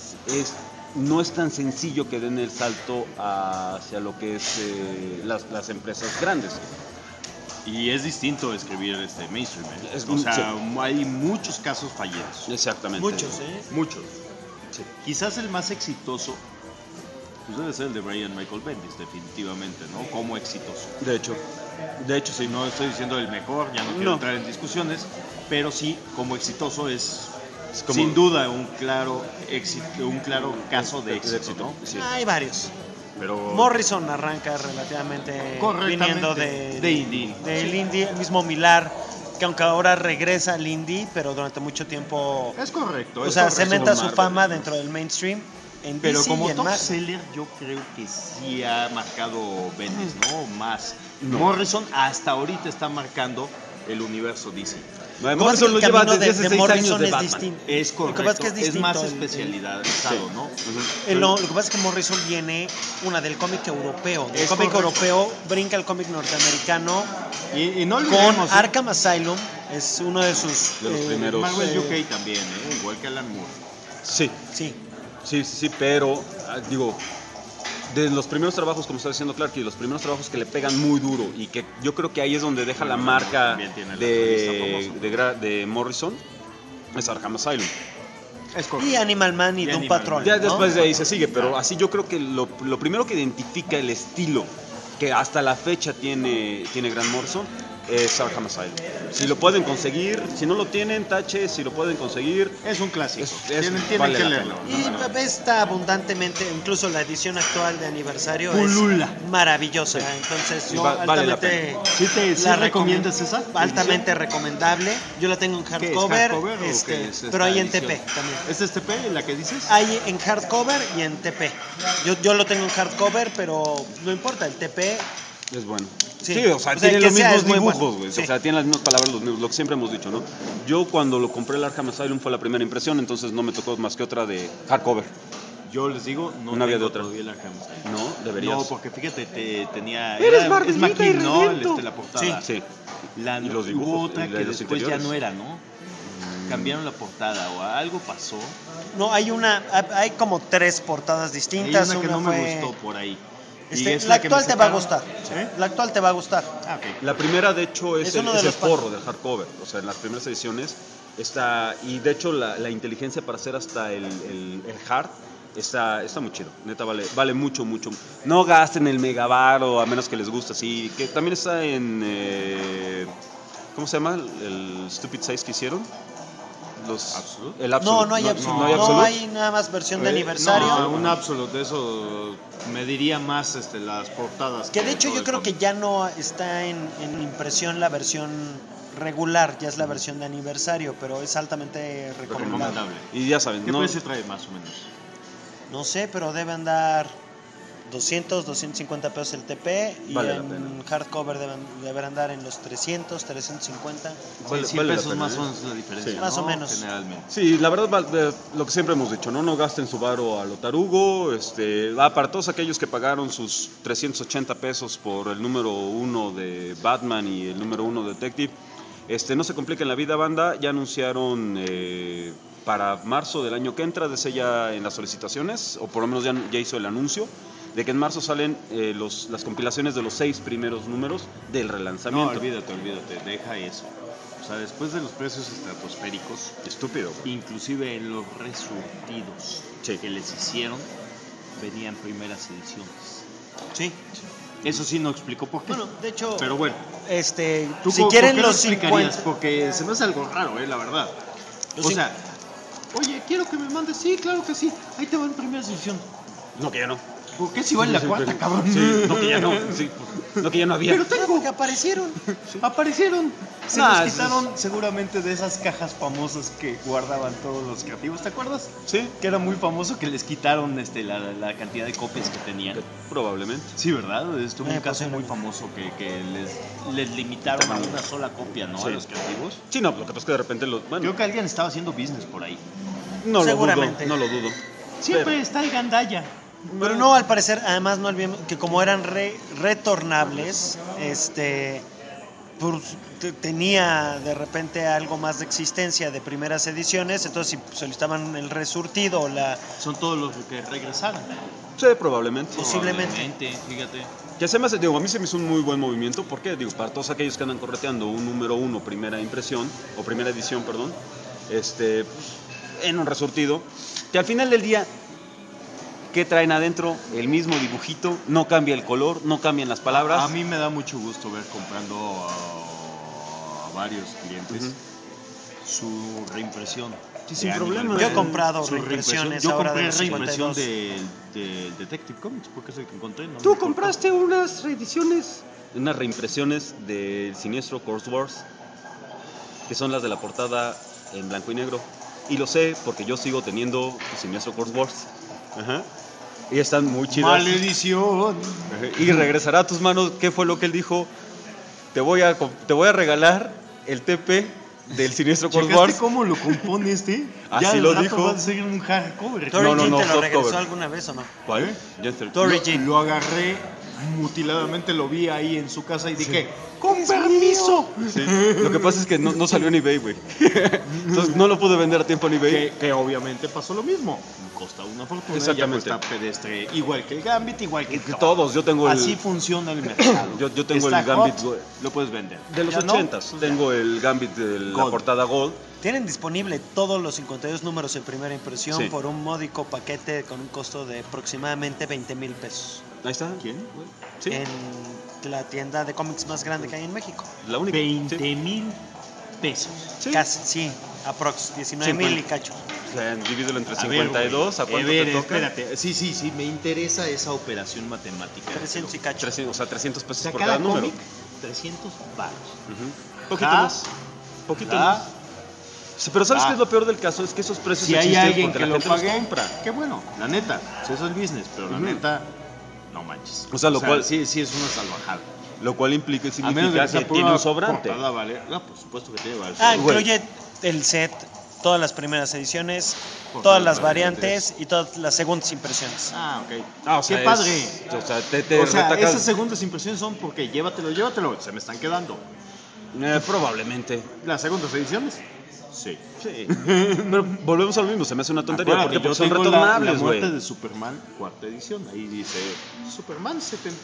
no es tan sencillo que den el salto hacia lo que es las empresas grandes. Y es distinto escribir mainstream. Hay muchos casos fallidos. Exactamente. Muchos, Muchos. Sí. Quizás el más exitoso pues debe ser el de Brian Michael Bendis, definitivamente, ¿no? Como exitoso. De hecho, sí. No estoy diciendo el mejor, ya no quiero entrar en discusiones, pero sí, como exitoso es como, sin duda un claro caso de éxito, ¿no? Sí. Hay varios. Pero Morrison arranca relativamente viniendo de indie. Del indie, el mismo Millar, que aunque ahora regresa al indie, pero durante mucho tiempo es correcto. O sea, cementa su fama dentro del mainstream. Pero DC como y en top Marvel. seller yo creo que sí ha marcado Bendis, ¿no? Más. Morrison hasta ahorita está marcando el universo DC. Morrison lo lleva desde hace 6 Morrison años de es Batman. distinto. Es correcto, Lo que pasa es que es distinto. más especializado, ¿no? Lo que pasa es que Morrison viene del cómic europeo. El Es cómic correcto. europeo brinca al cómic norteamericano Y no con olvidemos, Arkham Asylum. Es uno de sus De los primeros. Marvel UK también, igual que Alan Moore. Sí, Sí. pero digo, de los primeros trabajos, como está diciendo Clark, y los primeros trabajos que le pegan muy duro y que yo creo que ahí es donde deja la marca también tiene la revista de Morrison, es Arkham Asylum. Es correcto. Y Animal Man y Doom Animal Patrol. Man. Ya ¿no? después de ahí se sigue, pero así yo creo que lo primero que identifica el estilo que hasta la fecha tiene Grant Morrison es Arkham Asylum. Si lo pueden conseguir, si no lo tienen, tache, si lo pueden conseguir. Es un clásico. Tienen vale que la leerlo. pena. Y está abundantemente, incluso la edición actual de aniversario Pulula. es maravillosa. Entonces, Sí, yo vale la altamente ¿Sí recomiendas esa? altamente recomendable. Yo la tengo en ¿Qué es, hardcover, hardcover o qué es esta pero hay en edición? TP también. ¿Es TP la que dices? Hay en hardcover y en TP. Yo lo tengo en hardcover, pero no importa, el TP Es bueno. Sí. Sí, o sea, O sea, tiene que los sea, mismos es muy dibujos, bueno. güey. Sí. O sea, tiene las mismas palabras, lo que siempre hemos dicho, ¿no? Yo cuando lo compré el Arkham Asylum fue la primera impresión, entonces no me tocó más que otra de hardcover. Yo les digo, no Una había tengo de otra. todavía el Arkham Asylum. No, deberías. No, porque fíjate, tenía... Eres es Marvelita McKean, y ¿no? reviento. La portada. Sí. La, Y los hubo dibujos, otra y que los después ya interiores. no era, ¿no? Cambiaron la portada o algo pasó. no hay como 3 portadas Hay distintas. una que Una no me fue- gustó por ahí. Y es la que me actual te va a sacaron. gustar. ¿Sí? La actual te va a gustar. Ah, ok. La primera, de hecho, es Es uno de el los forro del hardcover. O sea, en las primeras ediciones está. Y de hecho, la inteligencia para hacer hasta el hard está muy chido. Neta, vale mucho. No gasten el megavaro, a menos que les guste así. Que también está en. ¿Cómo se llama? El Stupid Size que hicieron. ¿Absolute? El Absolute. No hay Absolute. No hay No Absolute. hay nada más versión de aniversario. No, un Absolute, eso me diría más las portadas. Que de hecho todo yo el creo que cómic. ya no está en impresión la versión regular, ya es la versión de aniversario, pero es altamente recomendable. Recomendable. Y ya saben, ¿Qué no, precio trae más o menos? No sé, pero debe andar 200, 250 pesos el TP y Vale la en pena. hardcover deben andar en los 300, 350. Vale- 100 vale la pesos pena, más ¿eh? o menos la diferencia. Sí. Más o ¿no? menos. Generalmente. Sí, la verdad, lo que siempre hemos dicho, no gasten su varo a lo tarugo. Para todos aquellos que pagaron sus 380 pesos por el número 1 de Batman y el número 1 de Detective, no se compliquen la vida, banda. Ya anunciaron para marzo del año que entra, DC ya en las solicitaciones, o por lo menos ya hizo el anuncio, de que en marzo salen las compilaciones de los 6 primeros números del No, relanzamiento. olvídate, deja eso. O sea, después de los precios estratosféricos, Estúpido, güey. inclusive en los resurtidos Sí. que les hicieron, venían primeras ediciones. Sí. Eso sí no explicó por qué. Bueno, de hecho, Pero bueno, si ¿por quieren qué lo los explicarías? 50, Porque se me hace algo raro, la verdad. O sea, oye, quiero que me mandes. Sí, claro que sí. Ahí te va en primera edición. No, que ya no. ¿Por qué si va en la cuarta, cabrón? Sí, no, que ya no. Sí, no, que ya no había. Pero tengo. Que aparecieron. Aparecieron. Se Nah, los quitaron seguramente de esas cajas famosas que guardaban todos los creativos. ¿Te acuerdas? Sí, Que era muy famoso que les quitaron la cantidad de copias que tenían. probablemente. Sí, ¿verdad? Estuvo un caso muy posiblemente. famoso que les limitaron a una sola copia, ¿no? Sí. A los creativos. Sí, no, lo que pasa es que de repente bueno, Creo que alguien estaba haciendo business por ahí. no lo dudo, seguramente. no lo dudo. Siempre está el gandalla. Pero no, al parecer, además no olvidemos que como eran retornables, pues, tenía de repente algo más de existencia de primeras ediciones, entonces si solicitaban el resurtido o la... Son todos los que regresaron. Sí, probablemente. Posiblemente. Fíjate. Que se me hace, digo, a mí se me hizo un muy buen movimiento. ¿Por qué? Digo, para todos aquellos que andan correteando un número 1 primera impresión, o primera edición, perdón, en un resurtido, que al final del día, ¿qué traen adentro? El mismo dibujito, no cambia el color, no cambian las palabras. A mí me da mucho gusto ver comprando a varios clientes su reimpresión. Sí, sin de problema. Animal Yo he Man. comprado Su reimpresiones Yo ahora compré de los reimpresión 52. del Detective Comics porque es el que encontré. ¿no? Tú Me compraste unas reediciones, unas reimpresiones del siniestro Course Wars, que son las de la portada en blanco y negro. Y lo sé porque yo sigo teniendo el siniestro Course Wars. Ajá. Y están muy chidas. Maledición. Y regresará a tus manos. ¿Qué fue lo que él dijo? Te voy a regalar el TP del siniestro Course ¿Checaste Wars. cómo lo compone este? Así Ya al lo rato dijo. va a ser un hardcover. ¿Tori No, no, Jean no, te lo soft regresó cover. alguna vez o no? ¿Cuál? Jensen. Tori Jean. Lo agarré mutiladamente, lo vi ahí en su casa y dije, ¡con permiso! Sí. Lo que pasa es que no salió en eBay, güey. Entonces no lo pude vender a tiempo en eBay. Que obviamente pasó lo mismo. Costa una fortuna, ya Exactamente. cuesta pedestre. Igual que el Gambit, igual que Que todos, yo tengo el... Así funciona el mercado. Yo tengo Está el Gambit, hot, güey. lo puedes vender. De los ¿Ya no? 80s. Tengo el Gambit de la Gold. portada Gold. Tienen disponible todos los 52 números en primera impresión Sí. por un módico paquete con un costo de aproximadamente 20,000 pesos. Ahí está. ¿Quién? Sí. En la tienda de cómics más grande que hay en México. La única. 20,000 pesos. Sí. Casi, sí, aprox 19,000 y cacho. O sea, divídelo entre A ver, 52, ¿a güey. cuánto ver, te toca? Espérate, sí, me interesa esa operación matemática. 300 y cacho. 300, o sea, 300 O pesos sea, por cada cada número. cómic, 300 baros. Ujú. Poquito Ja. más. Poquito Ja. más. Sí, pero ¿sabes Ah. qué es lo peor del caso? Es que esos precios Si hay existen alguien porque que la lo gente los pague, compra. qué bueno, la neta, si eso es business, pero la Ujú. neta, no manches. O sea, lo cual- sí es una salvajada. Lo cual implica, A menos de significa sea que pura tiene un sobrante. portada, vale. No, por supuesto que tiene varios. Ah, Güey. incluye el set, todas las primeras ediciones, Por todas todas las las variantes y todas las segundas impresiones. Ah, ok. Ah, o sea, qué padre. O sea, te O sea, retacas- esas segundas impresiones son porque llévatelo, se me están quedando. Probablemente. ¿Las segundas ediciones? Sí. Sí. Pero volvemos a lo mismo, se me hace una tontería. Acuérdate, Porque yo son tengo retornables, la güey. muerte de Superman, cuarta edición. Ahí dice Superman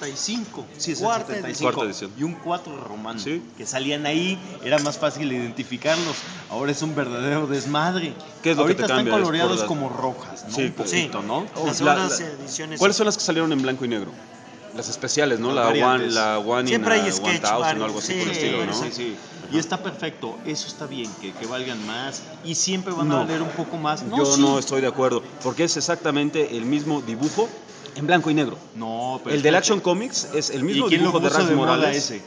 75. Sí, es el Cuarta 75. Cuarta edición. Y un 4 romano. Sí. Que salían ahí, era más fácil identificarlos. Ahora es un verdadero desmadre. ¿Qué es lo que Ahorita te cambia? están Es coloreados por la- como rojas, ¿no? Sí, Un poquito, sí. ¿no? Las La- segundas la- ediciones. ¿Cuáles son las que salieron en blanco y negro? Las especiales, ¿no? Las variantes. La One Siempre in hay a sketch 1000 o varios, algo así sí, por el estilo, ¿no? Sí, sí. Y está perfecto, eso está bien, que valgan más y siempre van No. a valer un poco más. Yo sí. no estoy de acuerdo, porque es exactamente el mismo dibujo en blanco y negro. No, pero El del espérate. Action Comics es el mismo ¿Y quién lo dibujo de puso Rax de moda Morales. ese?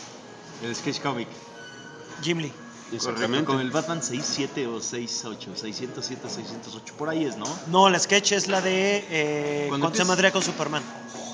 El sketch comic. Jim Lee. Correcto, Exactamente. con el Batman 67 o 68, 607, 608, por ahí es, ¿no? No, la sketch es la de Cuando cuando se empieza- madrea con Superman.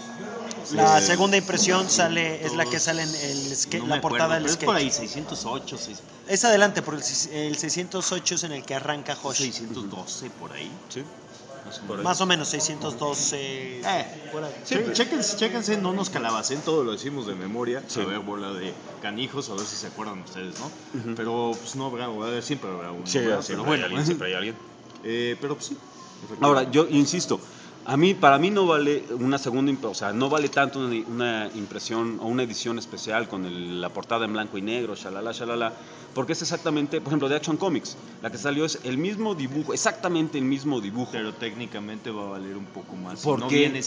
La Sí. segunda impresión sale es la que sale en No la me portada acuerdo, del pero es sketch. por ahí, 608, Es adelante, porque el 608 es en el que arranca Hosh. 612, por ahí. Sí. Más o Por menos. ahí. Más o menos 612. Por ahí. Sí, pero- Chéquense, no nos calabacen, todo lo decimos de memoria. Sí. A ver, bola de canijos, a ver si se acuerdan ustedes, ¿no? Ujú. Pero pues no habrá, siempre habrá uno. Sí, ¿verdad? siempre Pero hay bueno, alguien, siempre hay alguien. pero pues sí. Ahora, yo insisto, para mí no vale una segunda, o sea, no vale tanto una impresión o una edición especial con la portada en blanco y negro, shalala, porque es exactamente, por ejemplo, de Action Comics, la que salió es el mismo dibujo, exactamente el mismo dibujo. Pero técnicamente va a valer un poco más. ¿Por Si no qué? viene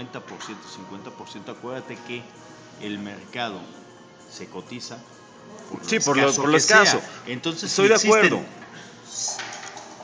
50%, acuérdate que el mercado se cotiza Sí, por lo que escaso. sea. Entonces, Estoy si de existen acuerdo.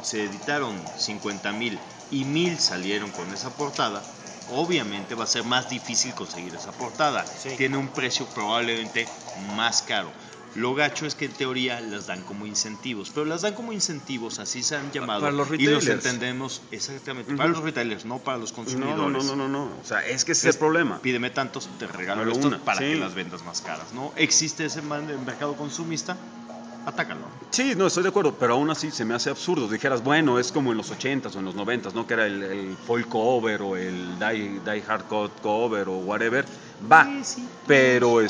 se editaron 50,000 y 1,000 salieron con esa portada, obviamente va a ser más difícil conseguir esa portada. Sí. Tiene un precio probablemente más caro. Lo gacho es que en teoría las dan como incentivos, pero las dan como incentivos, así se han llamado. Para los y los retailers. entendemos exactamente. Para los retailers, no para los consumidores. No. O sea, es que ese es el problema. Pídeme tantos, te regalo Pero estos una, para sí. que las vendas más caras, ¿no? Existe ese mercado consumista, atácalo. Sí, no, estoy de acuerdo, pero aún así se me hace absurdo. Dijeras, bueno, es como en los 80s o en los 90s, ¿no? Que era el foil cover o el die hard cover o whatever. Va, pero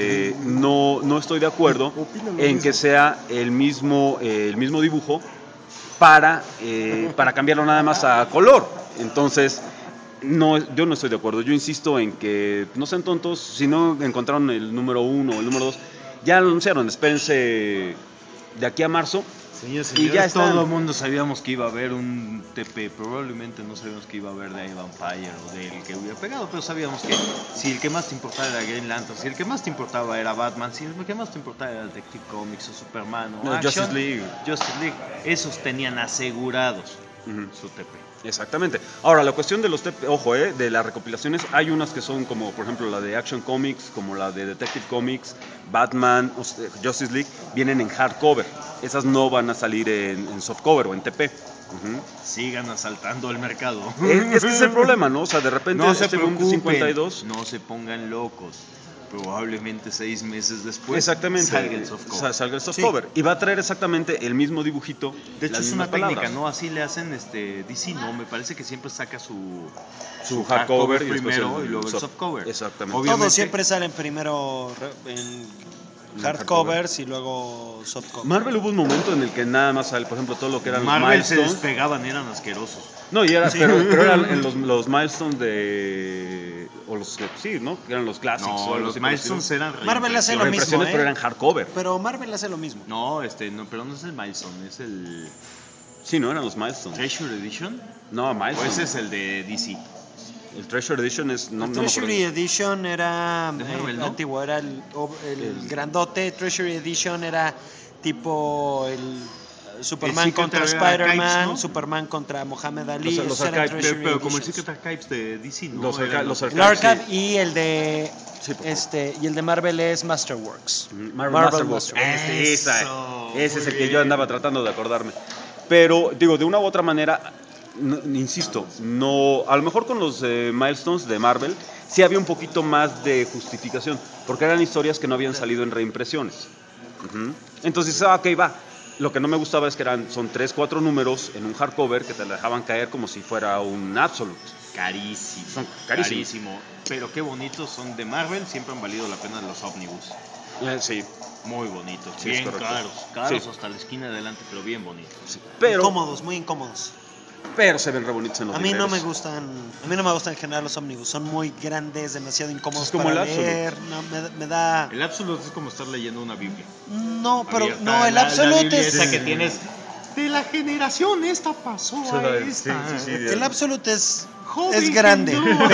no estoy de acuerdo en que sea el mismo dibujo para cambiarlo nada más a color. Entonces, no, yo no estoy de acuerdo. Yo insisto en que no sean tontos. Si no encontraron el número 1 o el número 2, ya lo anunciaron. Espérense de aquí a marzo. Señores, Y ya están. todo el mundo sabíamos que iba a haber un TP, probablemente no sabíamos que iba a haber de Vampire o del que hubiera pegado, pero sabíamos que si el que más te importaba era Green Lantern, si el que más te importaba era Batman, si el que más te importaba era Detective Comics o Superman o Action, Justice League, esos tenían asegurados su TP. Exactamente. Ahora, la cuestión de los ojo, de las recopilaciones, hay unas que son como, por ejemplo, la de Action Comics, como la de Detective Comics, Batman, Justice League, vienen en hardcover. Esas no van a salir en softcover o en TP. Sigan asaltando el mercado. Es que es el problema, ¿no? O sea, de repente No se volumen preocupen, 52... no se pongan locos. Probablemente 6 meses después Exactamente, salga el softcover. salga el softcover. Y va a traer exactamente el mismo dibujito. De hecho, las es una mismas palabras. técnica, ¿no? Así le hacen DC, ¿no? Me parece que siempre saca su hardcover y después primero y luego el softcover. Exactamente. Obviamente- Todos siempre salen primero en hardcovers y luego softcovers. Marvel hubo un momento en el que nada más sale, por ejemplo, todo lo que eran Marvel los se milestones. despegaban, eran asquerosos. No, pero eran en los milestones de... O los, sí, ¿no? Que eran los clásicos. o No, algo los así por el milestones estilo. eran Marvel hace lo mismo, Reimpresiones, pero eran hardcover. Pero Marvel hace lo mismo. No, no, pero no es el milestone, es el Sí, no, eran los milestones. Treasure Edition. No, O milestones. ese es el de DC. El Treasure Edition es... No, El no me Treasury acuerdo. Edition era De Marvel, ¿no? antiguo, era el grandote. Treasury Edition era tipo el Superman El Secret contra Archives, Spider-Man, ¿no? Superman contra Mohamed Ali. Los esos eran archives, Treasury Pero como el Editions. Secret Archives de DC, ¿no? Los Eran los El Archive sí. y el de Sí, por favor. y el de Marvel es Masterworks. Marvel Masterworks. Ese es muy el que bien. yo andaba tratando de acordarme. Pero, digo, de una u otra manera, insisto, no, a lo mejor con los milestones de Marvel sí había un poquito más de justificación, porque eran historias que no habían salido en reimpresiones. Entonces, ok, va. Lo que no me gustaba es que son 3-4 números en un hardcover que te la dejaban caer como si fuera un Absolute. Carísimo. Son carísimos. Carísimo. Pero qué bonitos son de Marvel. Siempre han valido la pena los ómnibus. Sí, Muy bonitos. Sí, es bien correcto. caros Sí. hasta la esquina de adelante, pero bien bonitos. sí. Pero Incómodos, muy incómodos. se ven re bonitos en los A mí no me libreros. gustan en general los ómnibus, son muy grandes, demasiado incómodos Es como para el Absolute. leer, no, me da... El Absolute es como estar leyendo una Biblia. No, pero Abierta, no, el la Absolute Biblia es... esa que tienes. De la generación esta pasó a esta. El Absolute es Joven grande, hindú.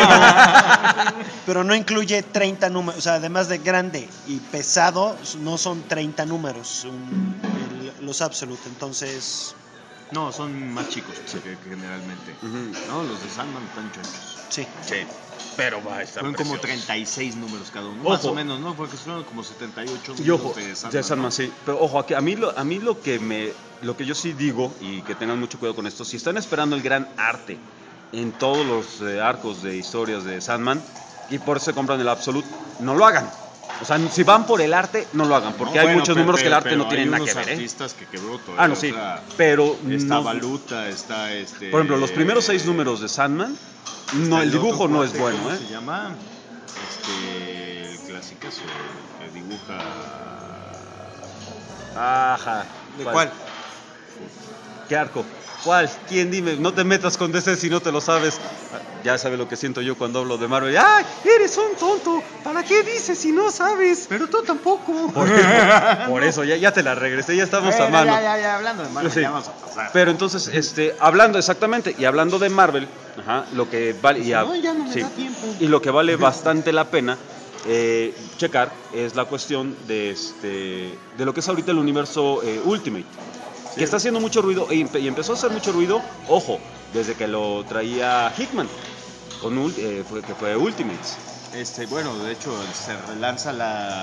pero no incluye 30 números, o sea, además de grande y pesado, no son 30 números los Absolute, entonces... No, son más chicos que generalmente. No, los de Sandman están chonchos. Sí. Sí, pero va a estar Fueron como precioso. 36 números cada uno. Ojo. Más o menos, ¿no? Porque fueron como 78 Y ojo, números de Sandman. de Sandman, sí. Pero ojo, a mí lo que yo sí digo, y que tengan mucho cuidado con esto, si están esperando el gran arte en todos los arcos de historias de Sandman, y por eso se compran el Absolute, no lo hagan. O sea, si van por el arte, no lo hagan, porque No, hay bueno, muchos números que el arte no tiene nada que ver, Hay ¿eh? artistas que qué bruto. Ah, no, o sí, sea, pero está no- Baluta, está por ejemplo, los primeros 6 números de Sandman, no, está el dibujo otro no es cuate, bueno, ¿cómo ¿eh? se llama? El clasicazo que dibuja. Ajá. ¿De cuál? ¿Qué arco? ¿Cuál? ¿Quién? Dime, no te metas con DC si no te lo sabes. Ya sabes lo que siento yo cuando hablo de Marvel. ¡Ay, eres un tonto! ¿Para qué dices si no sabes? Pero tú tampoco. Por eso, ya te la regresé, ya estamos a mano. Ya, hablando de Marvel, Sí. ya vamos a pasar. Pero entonces, hablando exactamente, y hablando de Marvel, lo que vale, No, ya no me da tiempo. y lo que vale bastante la pena checar es la cuestión de lo que es ahorita el universo Ultimate. que está haciendo mucho ruido y empezó a hacer mucho ruido, ojo, desde que lo traía Hickman, que fue Ultimates. Bueno, de hecho se relanza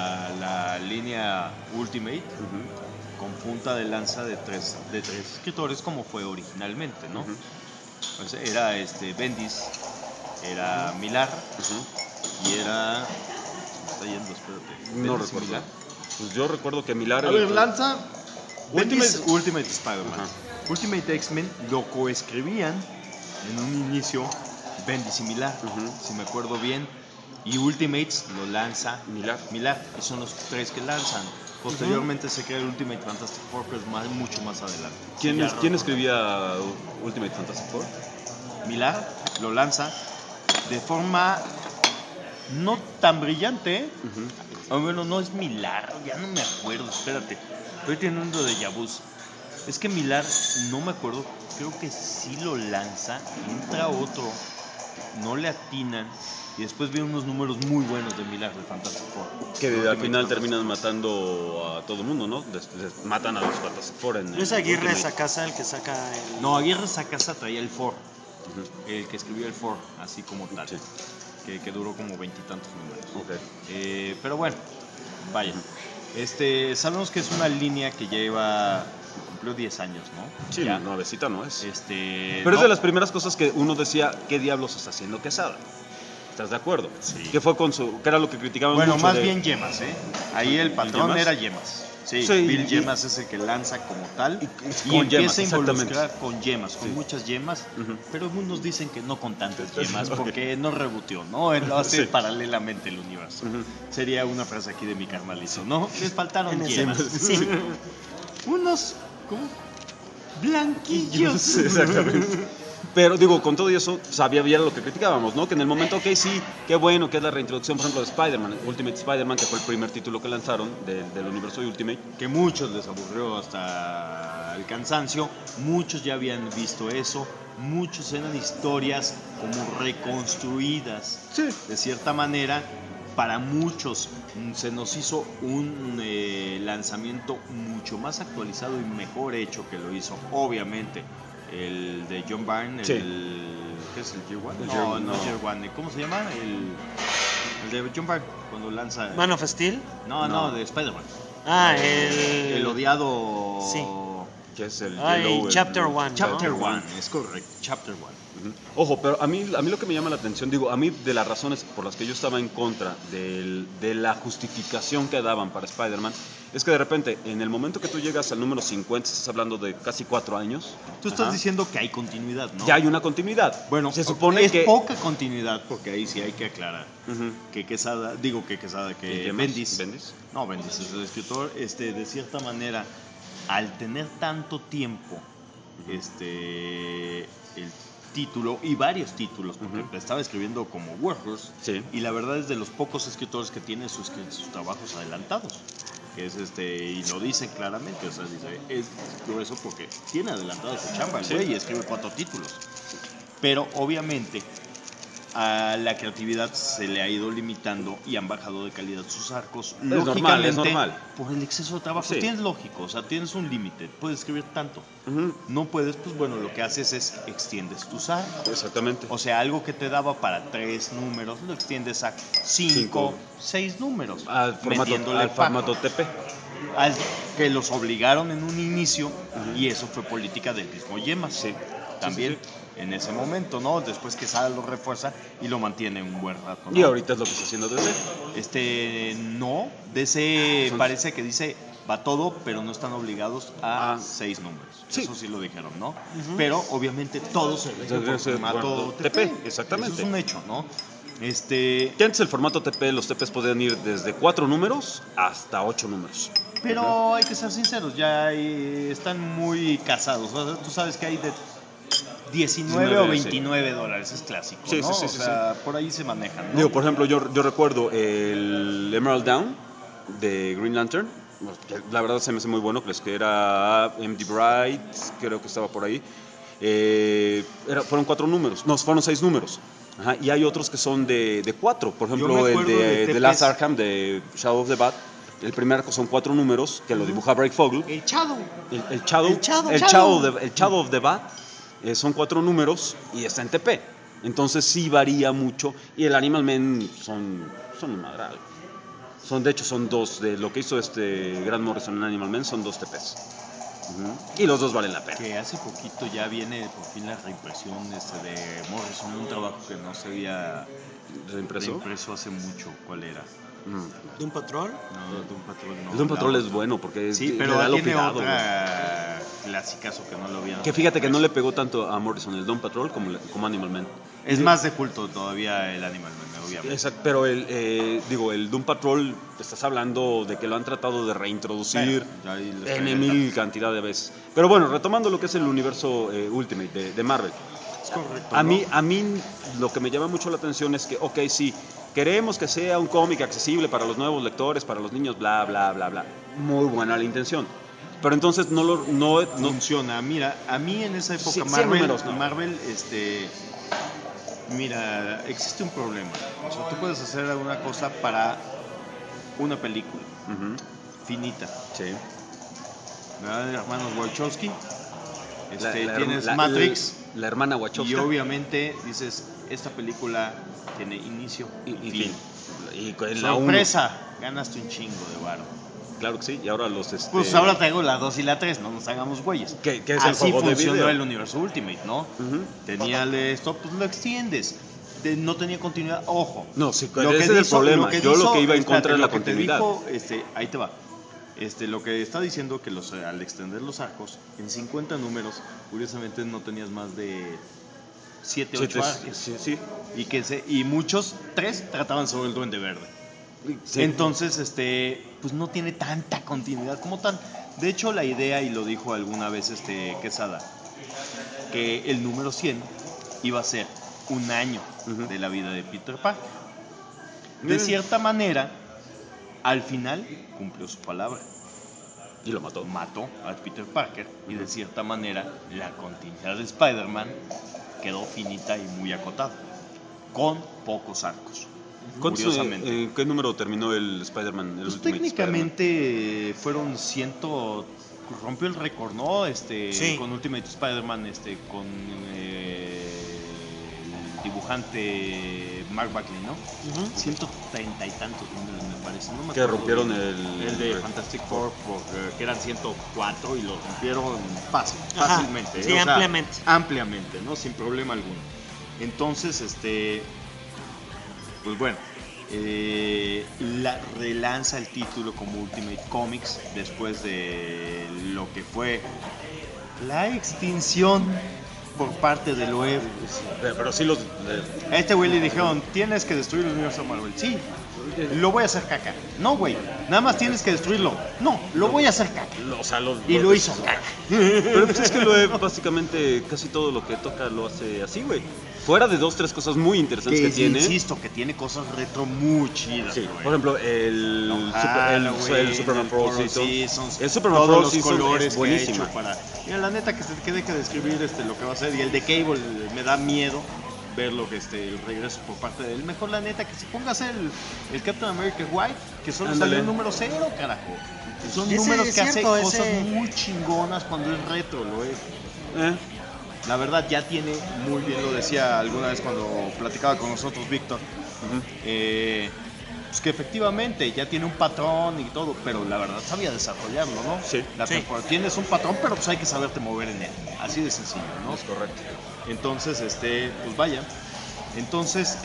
la línea Ultimate con punta de lanza de tres escritores como fue originalmente, ¿no? Pues era Bendis, era Millar y era... ¿Se me está yendo? Espérate. No ¿Bendis y recuerdo. Millar? Pues yo recuerdo que Millar... A ver, lanza. Ultimate Spider-Man. Ultimate X-Men lo coescribían en un inicio Bendis y Millar, si me acuerdo bien. Y Ultimates lo lanza Millar. Y son los tres que lanzan. Posteriormente se crea el Ultimate Fantastic Four, pero es mucho más adelante. ¿Quién escribía Ultimate Fantastic Four? Millar lo lanza de forma no tan brillante. Bueno, no es Millar, ya no me acuerdo, espérate. Estoy teniendo déjà vus. Es que Millar, no me acuerdo, creo que sí lo lanza, entra otro, no le atinan. Y después vienen unos números muy buenos de Millar de Fantastic Four. Que al final terminan matando a todo el mundo, ¿no? Matan a los Fantastic Four en ¿No es Aguirre Sacasa el que saca el...? No, Aguirre Sacasa traía el Four. El que escribió el Four, así como tal. Sí. Que duró como 20 y tantos números. Okay. Pero bueno, vaya. Sabemos que es una línea que cumplió 10 años, ¿no? Sí, ya. Nuevecita no es. Pero es de las primeras cosas que uno decía, ¿qué diablos está haciendo Quesada? ¿Estás de acuerdo? Sí. ¿Qué fue que era lo que criticaban Bueno, mucho? Más bien Yemas, ¿eh? Ahí el patrón era Yemas. Sí, Bill Yemas es el que lanza como tal y con empieza yemas, a involucrar con yemas, con muchas yemas, pero algunos dicen que no con tantas yemas porque no rebutió, ¿no? Él lo hace paralelamente el universo. Sería una frase aquí de mi carnalito, ¿no? Les faltaron yemas. Sí. Unos, ¿cómo? Blanquillos. Exactamente. Pero digo, con todo eso, sabía bien lo que criticábamos, ¿no? Que en el momento, ok, sí, qué bueno que es la reintroducción, por ejemplo, de Spider-Man, Ultimate Spider-Man, que fue el primer título que lanzaron del universo de Ultimate. Que muchos les aburrió hasta el cansancio, muchos ya habían visto eso, muchos eran historias como reconstruidas, de cierta manera. Para muchos se nos hizo un lanzamiento mucho más actualizado y mejor hecho que lo hizo, obviamente, el de John Byrne, Sí. ¿qué es el Year One? No. No es Year One, ¿cómo se llama? El de John Byrne, cuando lanza... ¿Man of Steel? No, de Spider-Man. El odiado... Sí. Que es el Chapter 1. Chapter 1, es correcto, Chapter 1. Ojo, pero a mí lo que me llama la atención, digo, a mí de las razones por las que yo estaba en contra de la justificación que daban para Spider-Man, es que de repente, en el momento que tú llegas al número 50, estás hablando de casi 4 años. Tú estás diciendo que hay continuidad, ¿no? Ya hay una continuidad. Bueno, se supone es que... poca continuidad, porque ahí sí hay que aclarar que ¿Y Bendis. ¿Bendis? No, Bendis es el escritor, de cierta manera, al tener tanto tiempo, el título y varios títulos, porque estaba escribiendo como Workhorse, y la verdad es de los pocos escritores que tiene sus trabajos adelantados, que es y lo dice claramente, o sea, dice, es grueso porque tiene adelantado su chamba, el güey, y escribe 4 títulos, pero obviamente a la creatividad se le ha ido limitando y han bajado de calidad sus arcos. Es normal. Por el exceso de trabajo. Sí. Tienes lógico, o sea, tienes un límite. Puedes escribir tanto. No puedes, pues bueno, lo que haces es extiendes tus arcos. Exactamente. O sea, algo que te daba para 3 números, lo extiendes a 5, 6 números. Al formato TP. Que los obligaron en un inicio y eso fue política del mismo Yemas. Sí. También. Sí. En ese momento, ¿no? Después que Sada lo refuerza y lo mantiene un buen rato, ¿no? Y ahorita es lo que está haciendo DC. No, DC parece que dice va todo, pero no están obligados a 6 números. Sí. Eso sí lo dijeron, ¿no? Pero obviamente todo se rige por formato TP. Exactamente. Eso es un hecho, ¿no? Que antes el formato TP, los TPs podían ir desde 4 números hasta 8 números. Pero hay que ser sinceros, ya están muy casados. O sea, tú sabes que hay de 19 o 29 dólares, es clásico, sí, ¿no? Sí, o sea, por ahí se manejan, ¿no? Digo, por ejemplo, yo recuerdo el Emerald Dawn de Green Lantern, que la verdad se me hace muy bueno, que era MD Bright, creo que estaba por ahí. Fueron 4 números, no, fueron 6 números. Ajá, y hay otros que son de 4, por ejemplo, el de Last Arkham de Shadow of the Bat, El primer arco son 4 números que lo dibuja Brave Fogel. El Shadow. El Shadow of the Bat. Son 4 números y está en TP. Entonces sí varía mucho. Y el Animal Man son un madral. De hecho, son 2 de lo que hizo Grant Morrison en Animal Man, son 2 TPs. Y los 2 valen la pena. Que hace poquito ya viene por fin la reimpresión de Morrison, un trabajo que no se había reimpreso hace mucho. ¿Cuál era? ¿Doom Patrol? No, Doom Patrol no. El Doom Patrol es bueno porque sí, pero le da lo tiene pegado, otra clasicazo que no lo habían. Que fíjate que no le pegó tanto a Morrison el Doom Patrol como Animal Man. Es más de culto todavía el Animal Man, obviamente. Exacto, pero el Doom Patrol, estás hablando de que lo han tratado de reintroducir en mil cantidad de veces. Pero bueno, retomando lo que es el universo Ultimate de Marvel. Es correcto. A mí lo que me llama mucho la atención es que, ok, sí, queremos que sea un cómic accesible para los nuevos lectores, para los niños, bla, bla, bla, bla. Muy buena la intención. Pero entonces no funciona. Mira, a mí en esa época sí, Marvel, mira, existe un problema. O sea, tú puedes hacer una cosa para una película finita. Sí. ¿Verdad? Hermanos Wachowski. Tienes Matrix. La hermana Wachowski. Y obviamente dices, esta película tiene inicio y fin. Y sorpresa, ganaste un chingo de varo. Claro que sí, y ahora Pues ahora traigo la 2 y la 3, no nos hagamos güeyes. ¿Qué es así el juego funcionó de video? El universo Ultimate, ¿no? Tenía esto, pues lo extiendes. No tenía continuidad, ojo. No, sí, ese es el problema. Yo lo que iba en contra de la continuidad. Ahí te va. Lo que está diciendo que al extender los arcos, en 50 números, curiosamente no tenías más de 7, 8 arcos. Sí. Y muchos, 3 trataban sobre el Duende Verde. Sí. Entonces, pues no tiene tanta continuidad como tal. De hecho, la idea, y lo dijo alguna vez Quesada, que el número 100 iba a ser un año de la vida de Peter Parker. De cierta manera, al final cumplió su palabra. Y lo mató. Mató a Peter Parker y de cierta manera la continuidad de Spider-Man quedó finita y muy acotada, con pocos arcos. Curiosamente. ¿Qué número terminó el Spider-Man? Pues técnicamente fueron 100. Rompió el récord, ¿no? Sí. Con Ultimate Spider-Man, con el dibujante Mark Bagley, ¿no? 130 y tantos números, me parece. No me que rompieron el de Fantastic Four, que eran 104 y lo rompieron fácilmente. Sí, ampliamente. Ampliamente, ¿no? Sin problema alguno. Entonces, pues bueno, relanza el título como Ultimate Comics después de lo que fue la extinción por parte del web. Pero sí los... A este güey le dijeron, tienes que destruir el universo Marvel. Sí, lo voy a hacer caca. No, güey, nada más tienes que destruirlo. No, lo voy a hacer caca. Y lo hizo caca. Pero pues es que lo básicamente casi todo lo que toca lo hace así, güey. Fuera de 2-3 cosas muy interesantes que tiene. Insisto, que tiene cosas retro muy chidas. Sí, por ejemplo, el Superman Pro Seasons. El Superman Pro Seasons colores es buenísimo. Mira, la neta que se quede que describir lo que va a ser. Y el de Cable me da miedo ver lo que el regreso por parte de él. Mejor la neta que se ponga a hacer el Captain America White, que solo salió el número 0, carajo. Son números que hacen cosas muy chingonas cuando es retro, lo es. La verdad ya tiene muy bien, lo decía alguna vez cuando platicaba con nosotros Víctor, pues que efectivamente ya tiene un patrón y todo, pero la verdad sabía desarrollarlo, ¿no? Sí. Tienes un patrón, pero pues hay que saberte mover en él, así de sencillo, ¿no? Es correcto. Entonces, pues vaya. Entonces,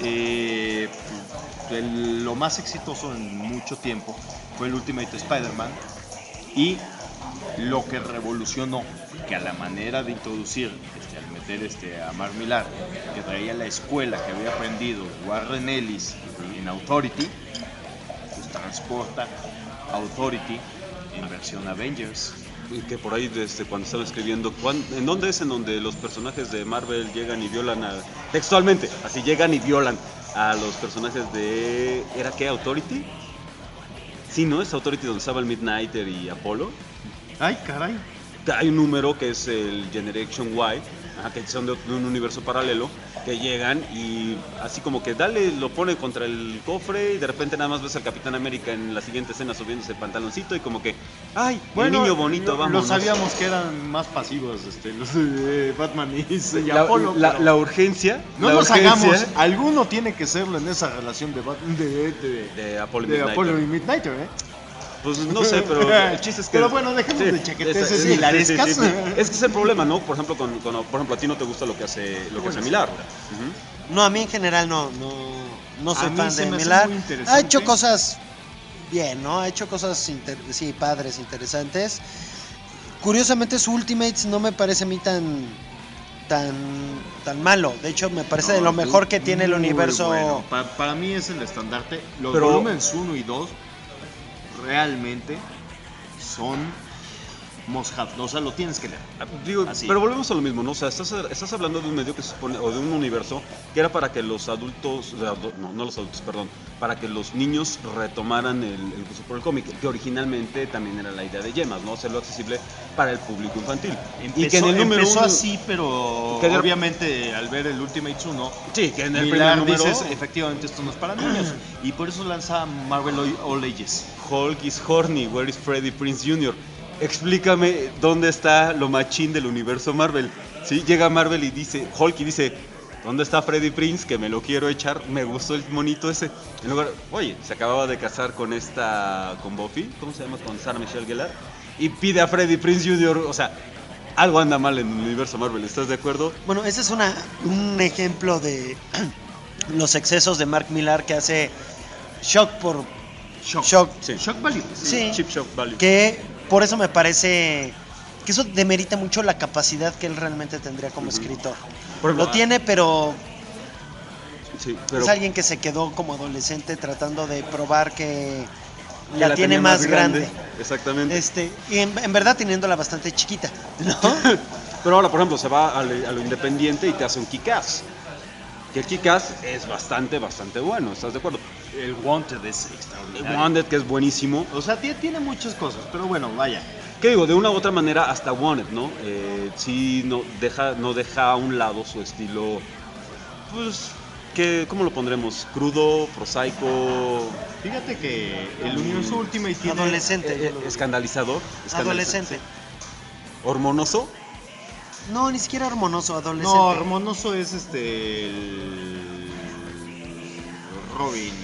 lo más exitoso en mucho tiempo fue el Ultimate Spider-Man y lo que revolucionó, que a la manera de introducir, al meter a Mark Millar, que traía la escuela que había aprendido Warren Ellis en Authority, pues transporta Authority en versión Avengers. Y que por ahí cuando estaba escribiendo, ¿en dónde es en donde los personajes de Marvel llegan y violan textualmente, así llegan y violan a los personajes de... ¿Era qué? ¿Authority? Sí, ¿no? Es Authority donde estaba el Midnighter y Apollo. Ay, caray. Hay un número que es el Generation Y, que son de un universo paralelo, que llegan y así como que lo pone contra el cofre y de repente nada más ves al Capitán América en la siguiente escena subiéndose el pantaloncito y como que, ¡ay, Bueno, el niño bonito, vamos! Lo sabíamos que eran más pasivos los de Batman y Apolo. La urgencia. No la nos urgencia, hagamos, alguno tiene que serlo en esa relación de Apolo y de Midnighter. Apolo y Midnighter, ¿eh? Pues no sé, pero el chiste es que... Pero bueno, dejemos de chaqueteces y larescas. Es que es el problema, ¿no? Por ejemplo, por ejemplo, a ti no te gusta lo que hace Millar. No, a mí en general no soy A mí fan se de me hace Millar. muy interesante. Ha hecho cosas bien, ¿no? Ha hecho cosas padres, interesantes. Curiosamente su Ultimates no me parece a mí tan malo. De hecho, me parece de lo mejor que tiene el Muy universo. bueno. Para mí es el estandarte. Los Pero- volúmenes 1 y 2 realmente son must have. O sea, lo tienes que leer. Digo, Así. pero volvemos a lo mismo, ¿no? O sea, estás hablando de un medio que se supone, o de un universo que era para que los adultos, no los adultos, perdón, para que los niños retomaran el gusto por el cómic, que originalmente también era la idea de Yemas, ¿no? Hacerlo accesible para el público infantil. Empezó, y que en el número empezó uno, así, pero que de- obviamente al ver el Ultimates 1, sí, que en el Millar primer número dices, efectivamente esto no es para niños. Y por eso lanza Marvel All Ages. Hulk is horny, where is Freddie Prinze Jr.? Explícame dónde está lo machín del universo Marvel. ¿Sí? Llega Marvel y dice, Hulk y dice, ¿dónde está Freddie Prinze? Que me lo quiero echar, me gustó el monito ese. En lugar, oye, se acababa de casar con Buffy, ¿cómo se llama? Con Sarah Michelle Gellar. Y pide a Freddie Prinze Jr., o sea, algo anda mal en el universo Marvel, ¿estás de acuerdo? Bueno, ese es un ejemplo de los excesos de Mark Millar que hace Shock por Shock. Sí. Shock Value. Sí. Cheap Shock Value. Que por eso me parece que eso demerita mucho la capacidad que él realmente tendría como escritor. Por ejemplo, Lo tiene, pero Sí, pero es alguien que se quedó como adolescente tratando de probar que que la tiene tenía más grande. Exactamente. Y en verdad teniéndola bastante chiquita, ¿no? Pero ahora, por ejemplo, se va a lo independiente y te hace un Kick-Ass. Que el Kick-Ass es bastante bueno, ¿estás de acuerdo? El Wanted es El extraordinario. Wanted, que es buenísimo. O sea, tiene muchas cosas, pero bueno, vaya. ¿Qué digo? De una u otra manera, hasta Wanted, ¿no? Sí, no deja a un lado su estilo, pues, ¿cómo lo pondremos? Crudo, prosaico, Fíjate que el universo Ultimate tiene... Adolescente. escandalizador. Adolescente. Hormonoso. No, ni siquiera hormonoso, adolescente. No, hermoso es el Robin,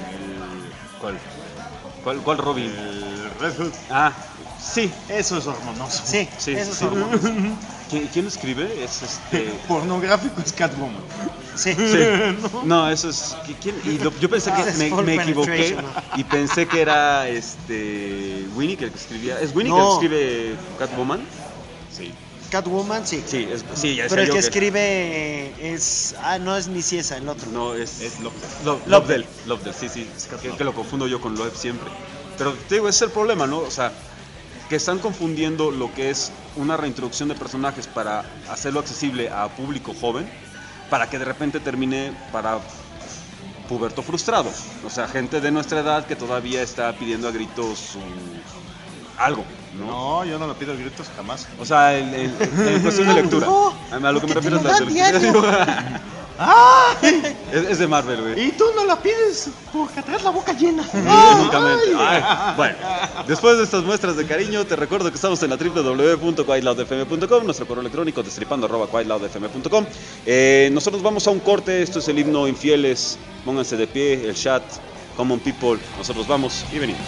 ¿Cuál Robin? el Red Hood. Ah, sí. Eso es hormonoso. Sí, Sí, eso es sí. hormonoso. ¿Quién lo escribe? Es Pornográfico es Catwoman. Sí. Sí. No, eso es. ¿Quién? Yo pensé que Es full me equivoqué penetration, y pensé que era Winnie que el que escribía. ¿Es Winnie No. que escribe Catwoman? Sí. Catwoman, sí. Sí, sí, ya Pero el sé que yo escribe es... Ah, no es Niciesa, el otro. No, es Lovejoy. Lovedale, sí, sí. Que lo confundo yo con Loeb siempre. Pero te digo, ese es el problema, ¿no? O sea, que están confundiendo lo que es una reintroducción de personajes para hacerlo accesible a público joven, para que de repente termine para puberto frustrado. O sea, gente de nuestra edad que todavía está pidiendo a gritos algo, ¿no? No, yo no lo pido a gritos jamás. O sea, en cuestión de lectura. A lo que me refiero es la lectura. Es de Marvel, güey. Y tú no la pides porque traes la boca llena. Únicamente. Ay, bueno, después de estas muestras de cariño, te recuerdo que estamos en la www.quietloudfm.com, nuestro correo electrónico destripando@quietloudfm.com. Nosotros vamos a un corte, esto es el himno Infieles, pónganse de pie, el chat, Common People, nosotros vamos y venimos.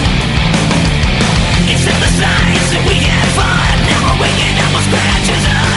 It's in the signs that we can't find. Now we're waking up with scratches.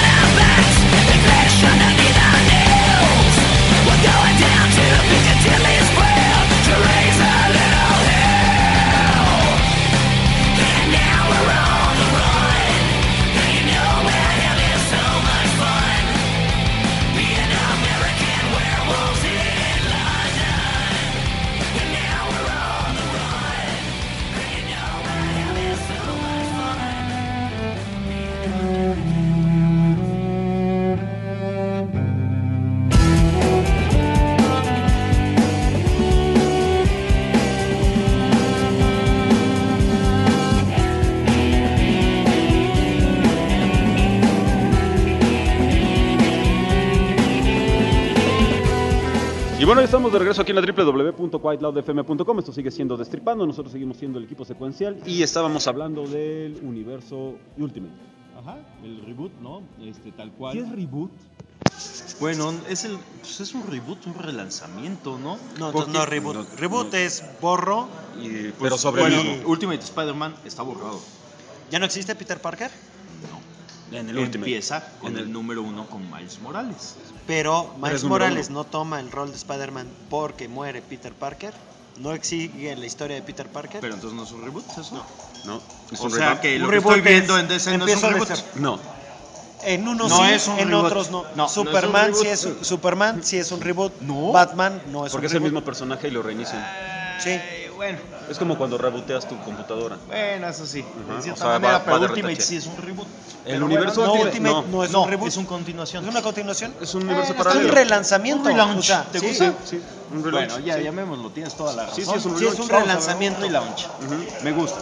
Y bueno, ya estamos de regreso aquí en la www.quietloudfm.com. Esto sigue siendo Destripando, nosotros seguimos siendo el equipo secuencial y estábamos hablando del universo Ultimate. Ajá, el reboot, ¿no? Tal cual. ¿Qué es reboot? Bueno, es un reboot, un relanzamiento, ¿no? No, Porque- no, reboot. Reboot es borro. Y, Pero sobre bueno, el mismo. Ultimate Spider-Man está borrado. ¿Ya no existe Peter Parker? En el Ultimate. Empieza con En el el- número 1 con Miles Morales. Pero Miles es número Morales uno. no toma el rol de Spider-Man porque muere Peter Parker. No sigue la historia de Peter Parker. Pero entonces no es un reboot, ¿es eso? No, es O un sea revamp. que Un lo que reboot estoy viendo es- en DC no es empiezo un de reboot. cero. No, En unos No sí, es un en reboot. otros no. No, Superman, no es un reboot. Superman sí es un reboot. No. Batman no es porque un es el reboot. mismo personaje y lo reinician. Sí. Bueno, Es como cuando reboteas tu computadora. eso sí. Ajá, De cierta o sea, manera, va pero de Ultimate retache. sí es un reboot. El Pero universo bueno, No, Ultimate Ultimate no es un reboot. es un continuación. ¿Es una continuación? Es un universo Está Es un paralelo. relanzamiento. Un relaunch. O sea, ¿Te sí, gusta? Sí, un relaunch. Bueno, ya sí. llamémoslo, tienes toda la razón. Sí, sí, es un Sí, es relaunch. un Vamos a ver, relanzamiento. Un relaunch. Me gusta.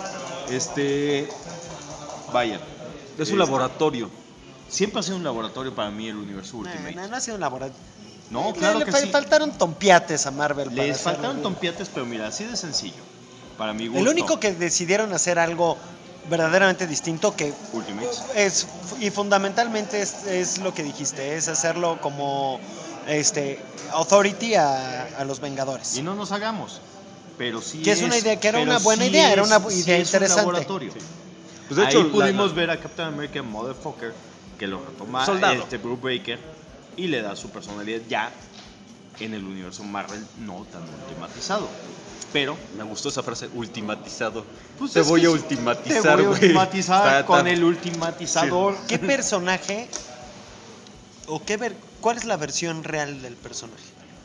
Vaya. Es un laboratorio. Siempre ha sido un laboratorio para mí el universo Ultimate. No ha sido un laboratorio. No, claro que sí. Faltaron tompiates a Marvel. para Les hacer- faltaron tompiates, pero mira, así de sencillo. Para mi gusto. El único que decidieron hacer algo verdaderamente distinto que Ultimates. es y fundamentalmente es lo que dijiste, es hacerlo como authority a los Vengadores. Y no nos hagamos. Pero sí Que es una idea, que era pero una buena sí idea, era es- una sí idea es un interesante. laboratorio. Pues de hecho, ahí pudimos ver a Captain America Motherfucker, que lo retoma Soldado. Bruce Baker y le da su personalidad ya en el universo Marvel no tan ultimatizado. Pero me gustó esa frase, ultimatizado. pues te es voy que a te ultimatizar, voy a güey. ultimatizar Está- con está- el ultimatizador. ¿Qué personaje o cuál es la versión real del personaje?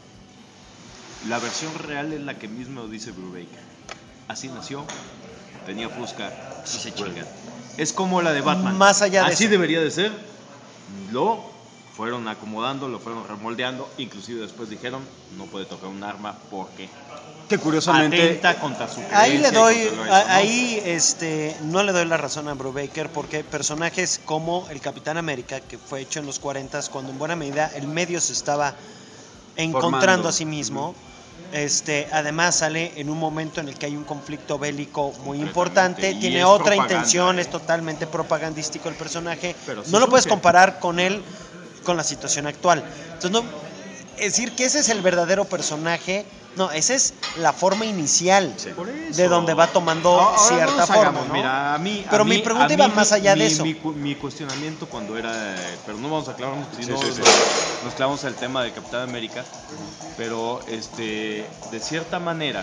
La versión real es la que mismo dice Bruce Baker. Así nació, tenía fusca y se chinga. Es como la de Batman. Más allá de Así eso. debería de ser. Lo fueron acomodando, lo fueron remoldeando. Inclusive después dijeron, no puede tocar un arma porque Que curiosamente, atenta contra su creencia. Ahí le y doy, contra lo eso, ¿no? ahí no le doy la razón a Bruce Baker porque personajes como el Capitán América, que fue hecho en los 40s, cuando en buena medida el medio se estaba encontrando Formando. a sí mismo, además sale en un momento en el que hay un conflicto bélico muy importante, Y tiene es otra propaganda, intención, es totalmente propagandístico el personaje, Pero sí no lo puedes surge. comparar con él, con la situación actual. Entonces, no, es decir que ese es el verdadero personaje, no, esa es la forma inicial Por eso. de donde va tomando Ahora no cierta nos forma, hagamos, ¿no? Mira, Pero mi pregunta iba más allá de eso. Mi cuestionamiento cuando era, pero no vamos a clavarnos, si Sí, no sí, sí. nos clavamos el tema de Capitán América, pero de cierta manera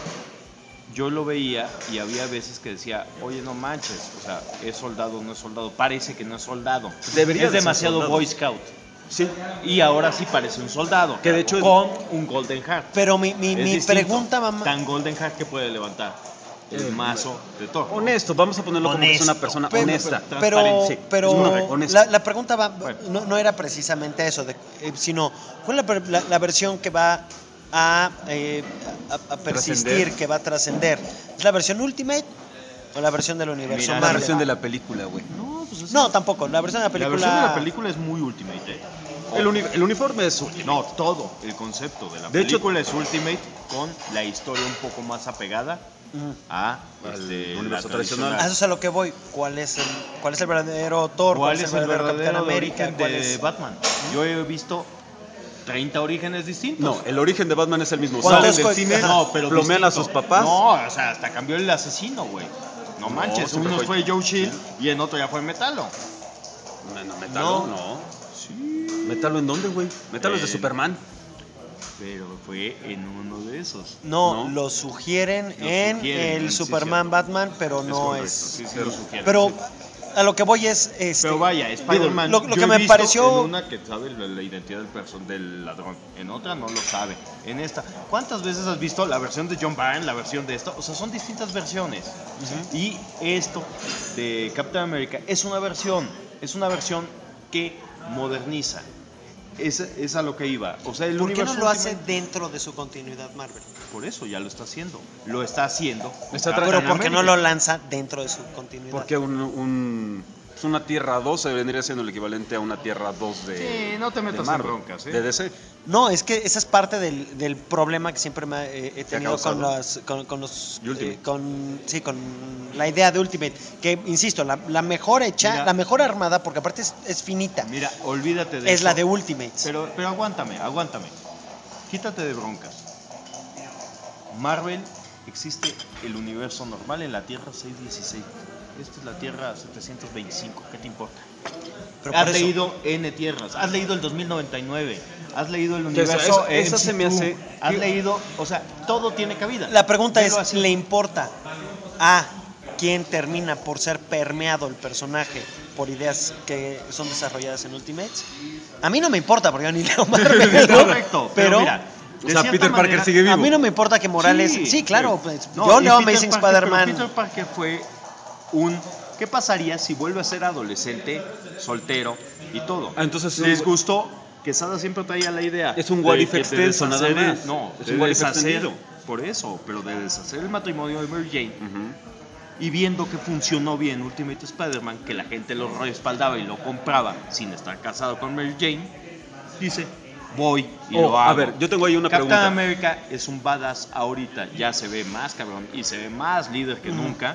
yo lo veía y había veces que decía, oye, no manches, o sea, es soldado, no es soldado, parece que no es soldado, Debería es de ser demasiado soldado. Boy Scout. sí, Y ahora sí parece un soldado, Que de hecho es- con un Golden Heart. Pero mi Es distinto. pregunta va más... Tan Golden Heart que puede levantar el mazo de Thor. ¿no? honesto, vamos a ponerlo como que es una persona Pero- honesta. Pero, transparente, sí, pero es una honesta. la pregunta va, Bueno. no era precisamente eso, sino ¿cuál es la versión que va a persistir, Trascender. que va a trascender? ¿Es la versión Ultimate o la versión del universo Mira, la Marvel? versión de la película, güey. No, pues es- No, tampoco, la versión de la la película... versión de la película es muy Ultimate. El uniforme es útil. No, todo el concepto de la De hecho- película es Ultimate con la historia un poco más apegada Ujú. a Al la universo tradicional. A eso es a lo que voy. ¿Cuál es el verdadero Thor? ¿Cuál es el verdadero Capitán América? origen ¿Cuál de es? Batman? Yo he visto 30 orígenes distintos. No, el origen de Batman es el mismo. ¿Cuántos Salen del cine, Ajá. No, pero plomean a distinto. sus papás. No, o sea, hasta cambió el asesino, güey. No manches, siempre uno fue- fue Joe Chill y en otro ya fue Metalo. No, Metalo, no. ¿Metalo en dónde, güey? Metalo es de En- Superman. Pero fue en uno de esos. No, ¿No? lo sugieren Lo en sugieren, el sí, Superman cierto. Batman, pero no correcto, es. sí, sí, pero- lo sugieren. Pero a lo que voy es Pero vaya, Spider-Man. lo yo que he me visto pareció- En una que sabe la identidad del ladrón, en otra no lo sabe. En esta, ¿cuántas veces has visto la versión de John Byrne, la versión de esto? O sea, son distintas versiones. Y esto de Captain America es una versión que moderniza. Es a lo que iba. O sea, el ¿Por qué no universo lo hace Ultimate- dentro de su continuidad Marvel? Por eso ya lo está haciendo. Lo está haciendo. Está Captain Pero ¿por qué no America. lo lanza dentro de su continuidad? Porque Es una Tierra 2, se vendría siendo el equivalente a una Tierra 2 de Sí, no te metas de Marvel, en broncas, ¿eh? de DC. No, es que esa es parte del problema que siempre he tenido con causado? los Ultimate. con la idea de Ultimate, que insisto, la mejor hecha, Mira. la mejor armada, porque aparte es finita, Mira, olvídate de es eso. la de Ultimates. Pero aguántame. Quítate de broncas. Marvel existe el universo normal en la Tierra 616. Esta es la Tierra 725. ¿Qué te importa? Pero Has por eso- leído N tierras. Has leído el 2099. Has leído el Que universo. esa se me hace- Has leído. O sea, todo tiene cabida. La pregunta Velo es, así. ¿le importa a quién termina por ser permeado el personaje por ideas que son desarrolladas en Ultimates? A mí no me importa, porque yo ni leo Marvel, ¿no? Correcto. Pero mira, O de sea, cierta Peter Parker manera- sigue vivo. a mí no me importa que Morales... Sí, claro, sí. pues, No, yo y leo Peter Amazing Parker, pero Spider-Man. Peter Parker fue ¿qué pasaría si vuelve a ser adolescente, soltero y todo? Entonces, ¿les gustó? Quesada siempre traía la idea. Es un what de if que de extenso, nada deshacer más. No, Es de un what if deshacer, extendido. por eso, pero de deshacer el matrimonio de Mary Jane Ujú. y viendo que funcionó bien Ultimate Spider-Man, que la gente lo respaldaba y lo compraba sin estar casado con Mary Jane, dice, voy y lo hago. A ver, yo tengo ahí una Captain pregunta. America es un badass ahorita, ya se ve más cabrón y se ve más líder que nunca.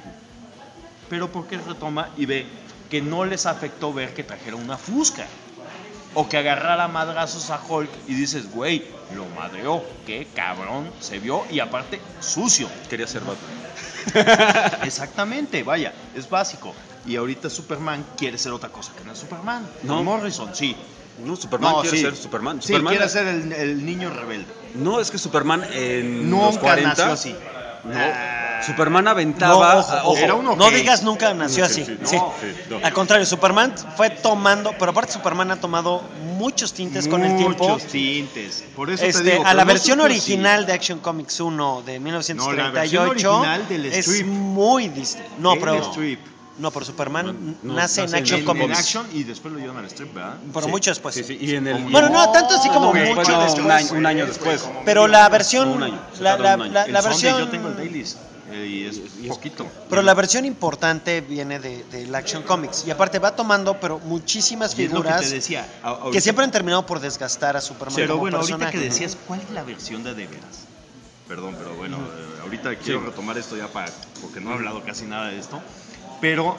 Pero ¿por qué retoma y ve que no les afectó ver que trajera una fusca? O que agarrara madrazos a Hulk y dices, güey, lo madreó, qué cabrón se vio y aparte sucio. Quería ser Batman. Exactamente, vaya, es básico. Y ahorita Superman quiere ser otra cosa que no es Superman. No. Con Morrison, sí. No, Superman quiere sí. ser Superman. Sí, Superman quiere ser el niño rebelde. No, es que Superman en Nunca los 40... nació así. No, Superman aventaba... No, ojo, era uno no que- digas nunca nació así. sí, Sí. no, sí, no. Al contrario, Superman fue tomando, pero aparte Superman ha tomado muchos tintes con el tiempo. Muchos tintes. Por eso te digo, A pero la no versión surgió original así. de Action Comics 1 de No, 1938 la versión original del es strip. muy distinto. No, El pero strip. No, pero Superman No, nace en nace Action en Comics. En Action y después lo llevan al strip, ¿verdad? Pero Sí, mucho después. Sí, sí, y en el... Bueno, no tanto así como no, mucho no, después. un año después. Pero la versión, Un año, se la, tarda la, un año. la, El la Sunday, versión, yo tengo el dailies y es poquito. pero la versión importante viene de la Action Comics y aparte va tomando, pero muchísimas Y es lo que figuras te decía. que siempre han terminado por desgastar a Superman Pero como bueno, ahorita personaje. que decías, ¿cuál es la versión de veras? Perdón, pero bueno, ahorita quiero retomar esto ya porque no he hablado casi nada de esto. Pero,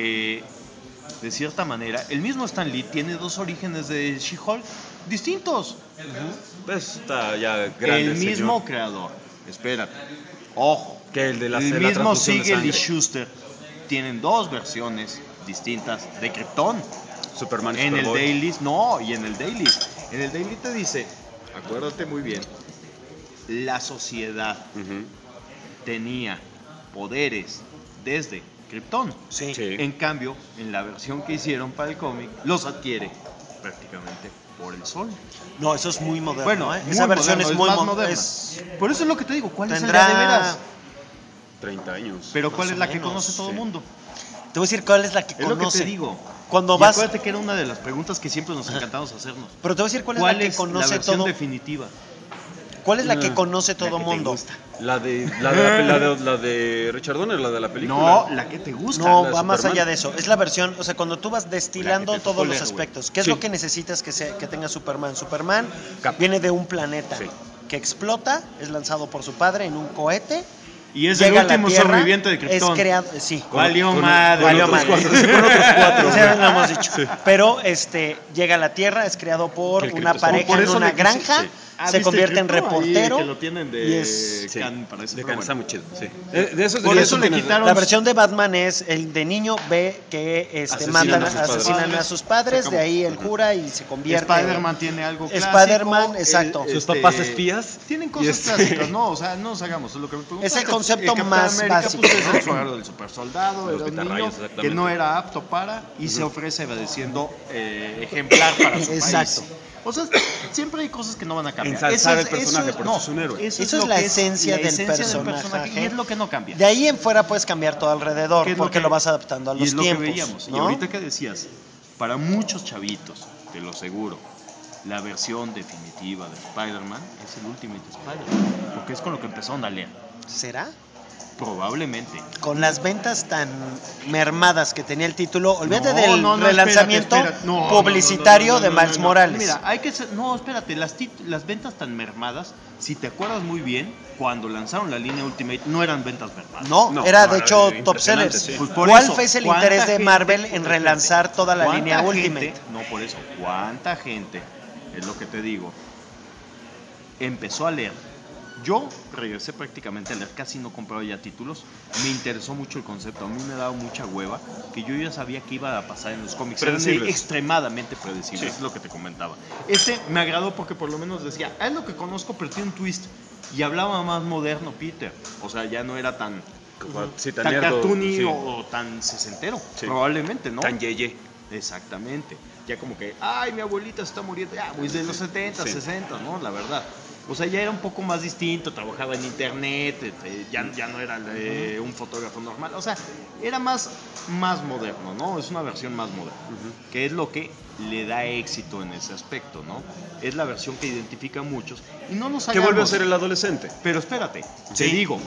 de cierta manera, el mismo Stan Lee tiene dos orígenes de She-Hulk distintos. Pues está ya grande El el mismo señor. creador. Espérate. Ojo. Que el de la El la mismo transfusión de Siegel y sangre. Schuster tienen dos versiones distintas de Krypton. Superman y En el Superboy. Dailies, no, y en el Dailies. En el Daily te dice, acuérdate muy bien, la sociedad Ujú. tenía poderes desde Krypton. Sí. Sí. En cambio, en la versión que hicieron para el cómic, los adquiere prácticamente por el sol. No, eso es muy moderno. Bueno, ¿eh? muy Esa versión moderno, es muy más moderna. moderna. Por eso es lo que te digo, ¿cuál es el Tendrá- de veras? 30 años. Pero ¿cuál más es o la que menos, conoce todo el sí. mundo? Te voy a decir cuál es la que Es lo que conoce. te digo. Cuando Y vas, acuérdate que era una de las preguntas que siempre nos encantamos hacernos. pero te voy a decir cuál es ¿Cuál la que es la conoce versión todo. definitiva? ¿Cuál es la que Mm, conoce La todo que te mundo? gusta. La de Richard Donner, la de la película. No, la que te gusta. No, la de va más Superman. allá de eso. Es la versión, o sea, cuando tú vas destilando La que te todos tocó los leer, güey. aspectos. ¿Qué es Sí. lo que necesitas que tenga Superman? Superman Cap. viene de un planeta Sí. que explota, es lanzado por su padre en un cohete. Y es el llega a la último Tierra, sobreviviente de es Krypton. creado, sí. Valió Con- madre. Valió otros madre. cuatro, sí, con otros cuatro. Ese lo hemos dicho. Pero llega a la Tierra, es creado por El una Krypton. pareja Por en eso una le quise- granja, sí. Ah, se ¿viste convierte en Krypton? Ahí reportero. que lo tienen de y es- Sí. Can, parece, De pero Can está bueno. muy chido, sí. De esos Por diría eso tú le tienes- quitaron- La versión de Batman es el de niño ve que Asesinan asesinan a a sus sus padres. padres, Se de acabó. ahí él jura y se convierte. Spider-Man tiene algo clásico. Spider-Man, exacto. Sus papás espías. Tienen Y cosas este- clásicas, ¿no? O sea, no nos hagamos. Lo que me preguntas, Es el concepto Capitán más América, básico, Pues, es ¿no? el suegro del super soldado, Los era un niño pitarrayos, exactamente. que no era apto para y se ofrece diciendo ejemplar para su Exacto. país. O sea, siempre hay cosas que no van a cambiar. Ensalzar el personaje, porque es un héroe. Eso es la lo que esencia la del esencia personaje. y es lo que no cambia. De ahí en fuera puedes cambiar todo alrededor ¿Qué es lo porque que- lo vas adaptando a y los es lo tiempos. que veíamos. ¿no? Y ahorita que decías, para muchos chavitos, te lo aseguro, la versión definitiva de Spider-Man es el Ultimate Spider-Man, porque es con lo que empezaron a leer. ¿Será? Probablemente. Con las ventas tan mermadas que tenía el título, olvídate No, del no, relanzamiento espérate. No, publicitario de Miles Morales. Mira, hay que ser, no, espérate, las ventas tan mermadas, si te acuerdas muy bien, cuando lanzaron la línea Ultimate no eran ventas mermadas. No, era de hecho top impresionante, sellers. sí. Pues por ¿Cuál eso, fue el ¿cuánta interés de gente- Marvel en relanzar toda la ¿Cuánta línea gente? Ultimate? No, por eso, ¿cuánta gente? Es lo que te digo. Empezó a leer. Yo regresé prácticamente a leer, casi no compraba ya títulos. Me interesó mucho el concepto, a mí me daba mucha hueva, que yo ya sabía que iba a pasar en los cómics. Eran Predecibles. extremadamente predecibles, Sí. es lo que te comentaba. Me agradó porque por lo menos decía, es lo que conozco, pero tiene un twist. Y hablaba más moderno Peter, o sea, ya no era tan, Sí, tan nerdo, cartoony sí. o tan sesentero, Sí. probablemente, ¿no? Tan yeye. Exactamente. Ya como que, ay, mi abuelita se está muriendo. Ya, pues de los 70, Sí. 60, ¿no? La verdad. O sea, ya era un poco más distinto, trabajaba en internet, ya no era un fotógrafo normal. O sea, era más moderno, ¿no? Es una versión más moderna. Que es lo que le da éxito en ese aspecto, ¿no? Es la versión que identifica a muchos. Y no nos Que hagamos. vuelve a ser el adolescente. Pero espérate, te Sí. digo,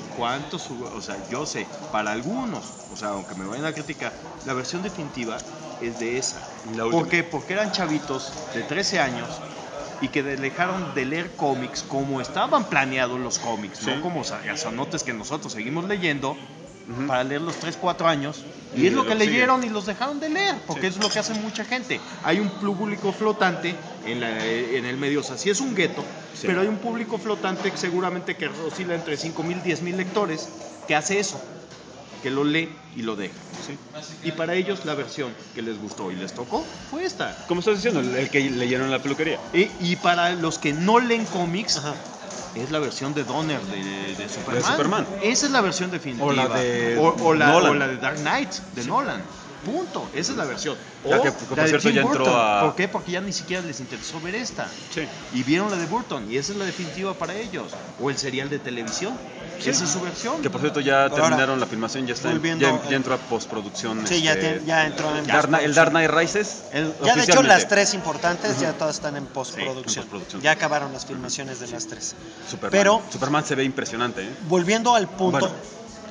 o sea, yo sé, para algunos, o sea, aunque me vayan a criticar, la versión definitiva es de esa. La última. ¿Por qué? Porque eran chavitos de 13 años y que dejaron de leer cómics como estaban planeados los cómics, Sí. no como sagazonotes que nosotros seguimos leyendo, para leer los 3, 4 años. Y es lo que sigue. leyeron y los dejaron de leer, porque Sí. eso es lo que hace mucha gente. Hay un público flotante en el medio, o sea, sí es un gueto, Sí. pero hay un público flotante seguramente que oscila entre 5,000, 10,000 lectores que hace eso, que lo lee y lo deja. Sí. Y para ellos la versión que les gustó y les tocó fue esta. Como estás diciendo, el que leyeron en la peluquería. Y para los que no leen cómics, Ajá. es la versión de Donner de Superman. De Superman. Esa es la versión definitiva. O la de o Nolan. la de Dark Knight de Nolan. Punto. Esa es la versión. Ya O que, por la de cierto, Tim ya entró Burton. a- ¿Por qué? Porque ya ni siquiera les interesó ver esta. Sí. Y vieron la de Burton. Y esa es la definitiva para ellos. O el serial de televisión. Sí. Esa es su versión. Que por cierto ya Pero ahora, terminaron la filmación, ya está volviendo ya al- entró a postproducción. Sí, ya entró en el postproducción. Dark Knight Rises. Ya de hecho oficialmente. las tres importantes ya todas están en postproducción. Sí, en postproducción. Ya acabaron las filmaciones de las tres. Superman. Pero Superman se ve impresionante, ¿eh? volviendo al punto, Bueno.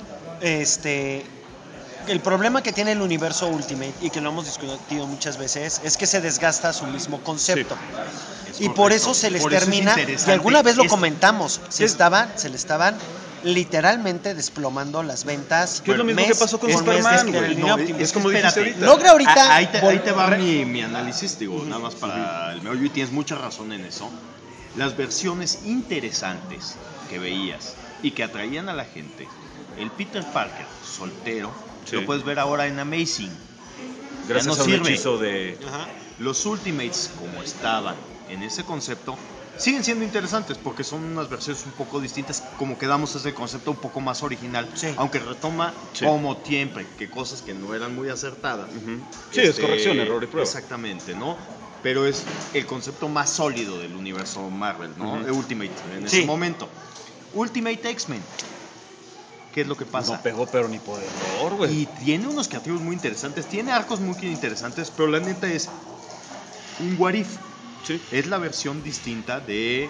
el problema que tiene el universo Ultimate y que lo hemos discutido muchas veces es que se desgasta su mismo concepto. Es Y por correcto. eso se les Por eso es termina, interesante y alguna vez lo esto. comentamos, se le estaban literalmente desplomando las ventas. Que es lo mismo mes que pasó con por mes Superman, de que güey. el No, Optimus. es como que dijiste espérate. ahorita. Logra ahorita Ahí te va vol- mi análisis, digo, nada más para el meollo, y tienes mucha razón en eso. Las versiones interesantes que veías y que atraían a la gente, el Peter Parker soltero, Sí. lo puedes ver ahora en Amazing. Gracias no a un sirve. hechizo de... Ajá. Los Ultimates, como estaban en ese concepto, siguen siendo interesantes porque son unas versiones un poco distintas, como que damos ese concepto un poco más original, Sí. aunque retoma Sí. como siempre, que cosas que no eran muy acertadas. Ujú. Sí, es corrección, error y prueba. Exactamente, ¿no? Pero es el concepto más sólido del universo Marvel, ¿no? Ujú. De Ultimate, en Sí. ese momento. Ultimate X-Men. ¿Qué es lo que pasa? No pegó, pero ni por error, güey. Y tiene unos creativos muy interesantes, tiene arcos muy interesantes, pero la neta es un what if. Sí. Es la versión distinta de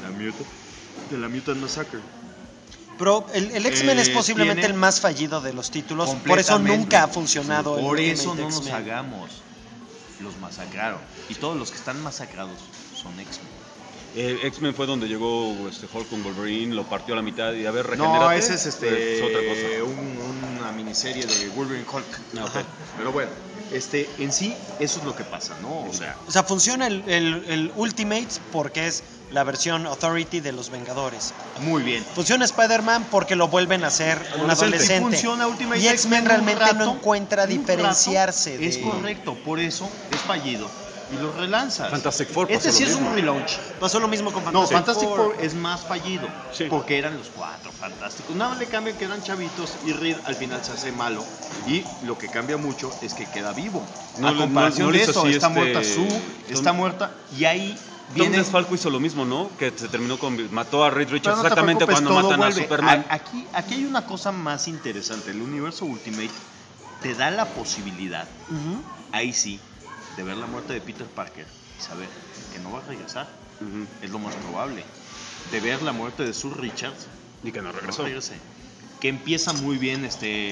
la Mutant Massacre. Pero el X-Men es posiblemente tiene- el más fallido de los títulos, por eso Completamente. nunca ha funcionado el Por Ultimate eso no nos X-Men. hagamos. Los masacraron. Y todos los que están masacrados son X-Men. X-Men fue donde llegó Hulk con Wolverine, lo partió a la mitad y a ver, No, regenérate. ese es otra cosa. una miniserie de Wolverine Hulk. Ah, ok. Pero bueno, en sí, eso es lo que pasa, ¿no? O sea, Funciona el Ultimate porque es la versión Authority de los Vengadores. muy bien. Funciona Spider-Man porque lo vuelven a ser un adolescente. Y funciona Ultimate Y X-Men un realmente rato, no encuentra un diferenciarse. rato. Es de- correcto, por eso es fallido. Y lo relanzas. Fantastic Four Este pasó sí lo es un mismo. relaunch. Pasó lo mismo con No, Fantastic, Fantastic Four es más fallido. Sí. Porque eran los cuatro fantásticos. Nada más le cambia que eran chavitos y Reed al final se hace malo. Y lo que cambia mucho es que queda vivo. No A le- comparación no le de hizo eso, así está muerta Sue, Tom- está muerta. Y ahí Tom viene. Falco hizo lo mismo, ¿no? Que se terminó con... Mató a Reed Pero Richards no te exactamente preocupes, cuando todo matan vuelve. a Superman. Aquí hay una cosa más interesante. El universo Ultimate te da la posibilidad, Ujú. ahí sí, de ver la muerte de Peter Parker y saber que no va a regresar. Ujú. Es lo más probable. De ver la muerte de Sue Richards Y que no que no regresó. regrese. que empieza muy bien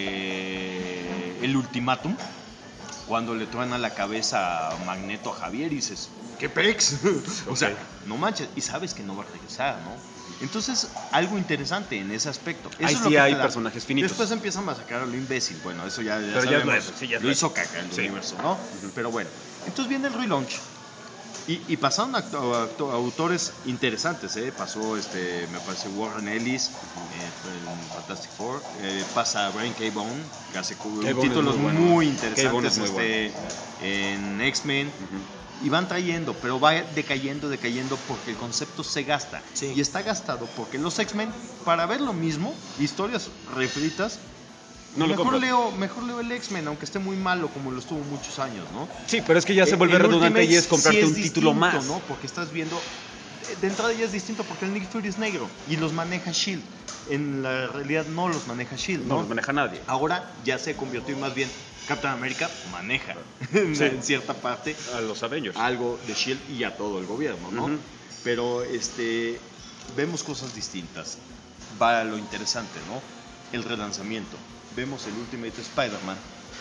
el ultimátum, cuando le truena la cabeza a Magneto a Javier y dices, ¿qué pex? O sea, no manches, y sabes que no va a regresar, ¿no? Entonces, algo interesante en ese aspecto. Eso Ahí es lo sí que hay te da. personajes finitos. Después empiezan a masacrar a lo imbécil. Bueno, eso ya Pero ya es sabemos. nuevo, sí, ya es lo nuevo. hizo caca el Sí. universo, ¿no? Pero bueno, entonces viene el relaunch. Y pasaron autores interesantes, ¿eh? Pasó, me parece, Warren Ellis, en Fantastic Four. Pasa Brian K. Vaughan, que hace Vaughan títulos es muy muy, bueno. K. Vaughan interesantes es muy bueno. en X-Men. Y van trayendo, pero va decayendo porque el concepto se gasta. Sí. Y está gastado porque los X-Men, para ver lo mismo, historias refritas, No lo compro. mejor leo el X-Men, aunque esté muy malo como lo estuvo muchos años, ¿no? Sí, pero es que ya se vuelve El redundante Ultimate y es comprarte sí un título distinto, más. ¿no? Porque estás viendo, de entrada ya es distinto porque el Nick Fury es negro y los maneja S.H.I.E.L.D. En la realidad no los maneja S.H.I.E.L.D., No ¿no? los maneja nadie. Ahora ya se convirtió en más bien Captain America maneja en cierta parte A los Avengers. algo de S.H.I.E.L.D. y a todo el gobierno, ¿no? Ujú. Pero vemos cosas distintas. Va a lo interesante, ¿no? El relanzamiento. Vemos el Ultimate Spider-Man.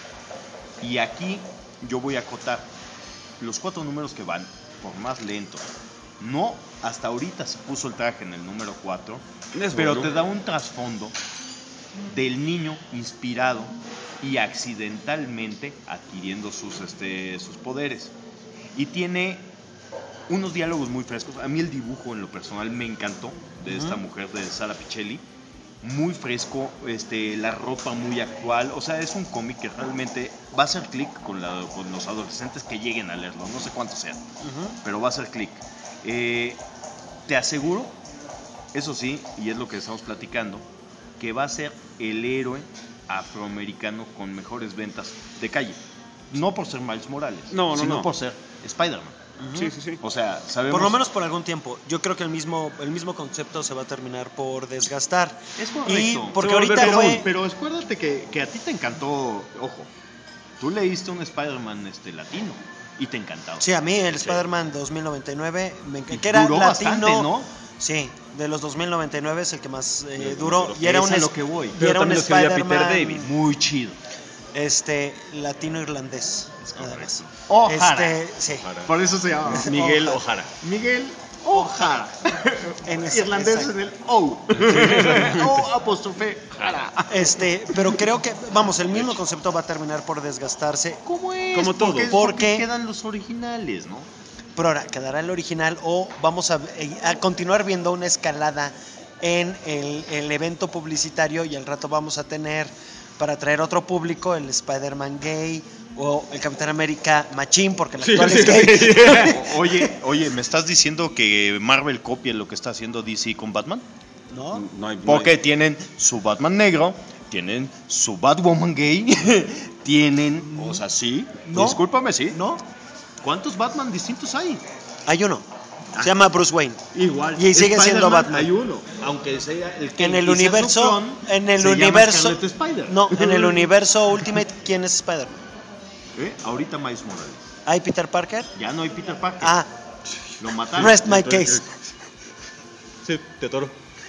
Y aquí yo voy a acotar los 4 números que van, por más lentos. No, hasta ahorita se puso el traje en el número 4, Es pero bueno. te da un trasfondo del niño inspirado y accidentalmente adquiriendo sus poderes. Y tiene unos diálogos muy frescos. A mí el dibujo en lo personal me encantó de esta mujer, de Sara Pichelli. Muy fresco, la ropa muy actual. O sea, es un cómic que realmente va a hacer clic con los adolescentes que lleguen a leerlo. No sé cuántos sean, pero va a hacer clic. Te aseguro, eso sí, y es lo que estamos platicando, que va a ser el héroe afroamericano con mejores ventas de calle. No por ser Miles Morales, sino por ser Spider-Man. Sí, sí, sí. O sea, sabemos... Por lo menos por algún tiempo. Yo creo que el mismo concepto se va a terminar por desgastar. Es correcto. Y porque Se va a volver ahorita común, fue... Pero acuérdate que a ti te encantó, ojo, tú leíste un Spider-Man latino y te encantaba. Sí, a mí el Sí. Spider-Man 2099 me Y encantó. Que era duró latino, bastante, ¿no? Sí, de los 2099 es el que más Sí, duró. duró. Y era Es un a lo que voy. y Pero era un también lo escribía Spider-Man Peter David. Muy chido. latino-irlandés. Es nada correcto. más. O'Hara. Sí. Por eso se llama Miguel O'Hara. O'Hara. Miguel O'Hara. En Irlandés exacto. en el O. O apóstrofe Hara. Pero creo que, vamos, el mismo concepto va a terminar por desgastarse. ¿Cómo es? Como todo. Porque quedan los originales, ¿no? Pero ahora quedará el original o vamos a continuar viendo una escalada en el evento publicitario y al rato vamos a tener para atraer otro público el Spider-Man gay o el Capitán América machín porque el actual es gay. Oye, ¿me estás diciendo que Marvel copia lo que está haciendo DC con Batman? ¿No? No hay, Porque tienen su Batman negro, tienen su Batwoman gay, tienen, o sea, sí, No. discúlpame, sí. ¿No? ¿Cuántos Batman distintos hay? Hay uno. Se llama Bruce Wayne. Igual. Y sigue siendo Spider-Man Batman. Hay uno, aunque sea el que En el quizás universo, su clon en el se llama universo, Scarlet Spider. no, en el universo Ultimate, ¿quién es Spider-Man? Ahorita Miles Morales. ¿Hay Peter Parker? Ya no hay Peter Parker. Ah, Lo mataron. rest my case. Sí, te toro.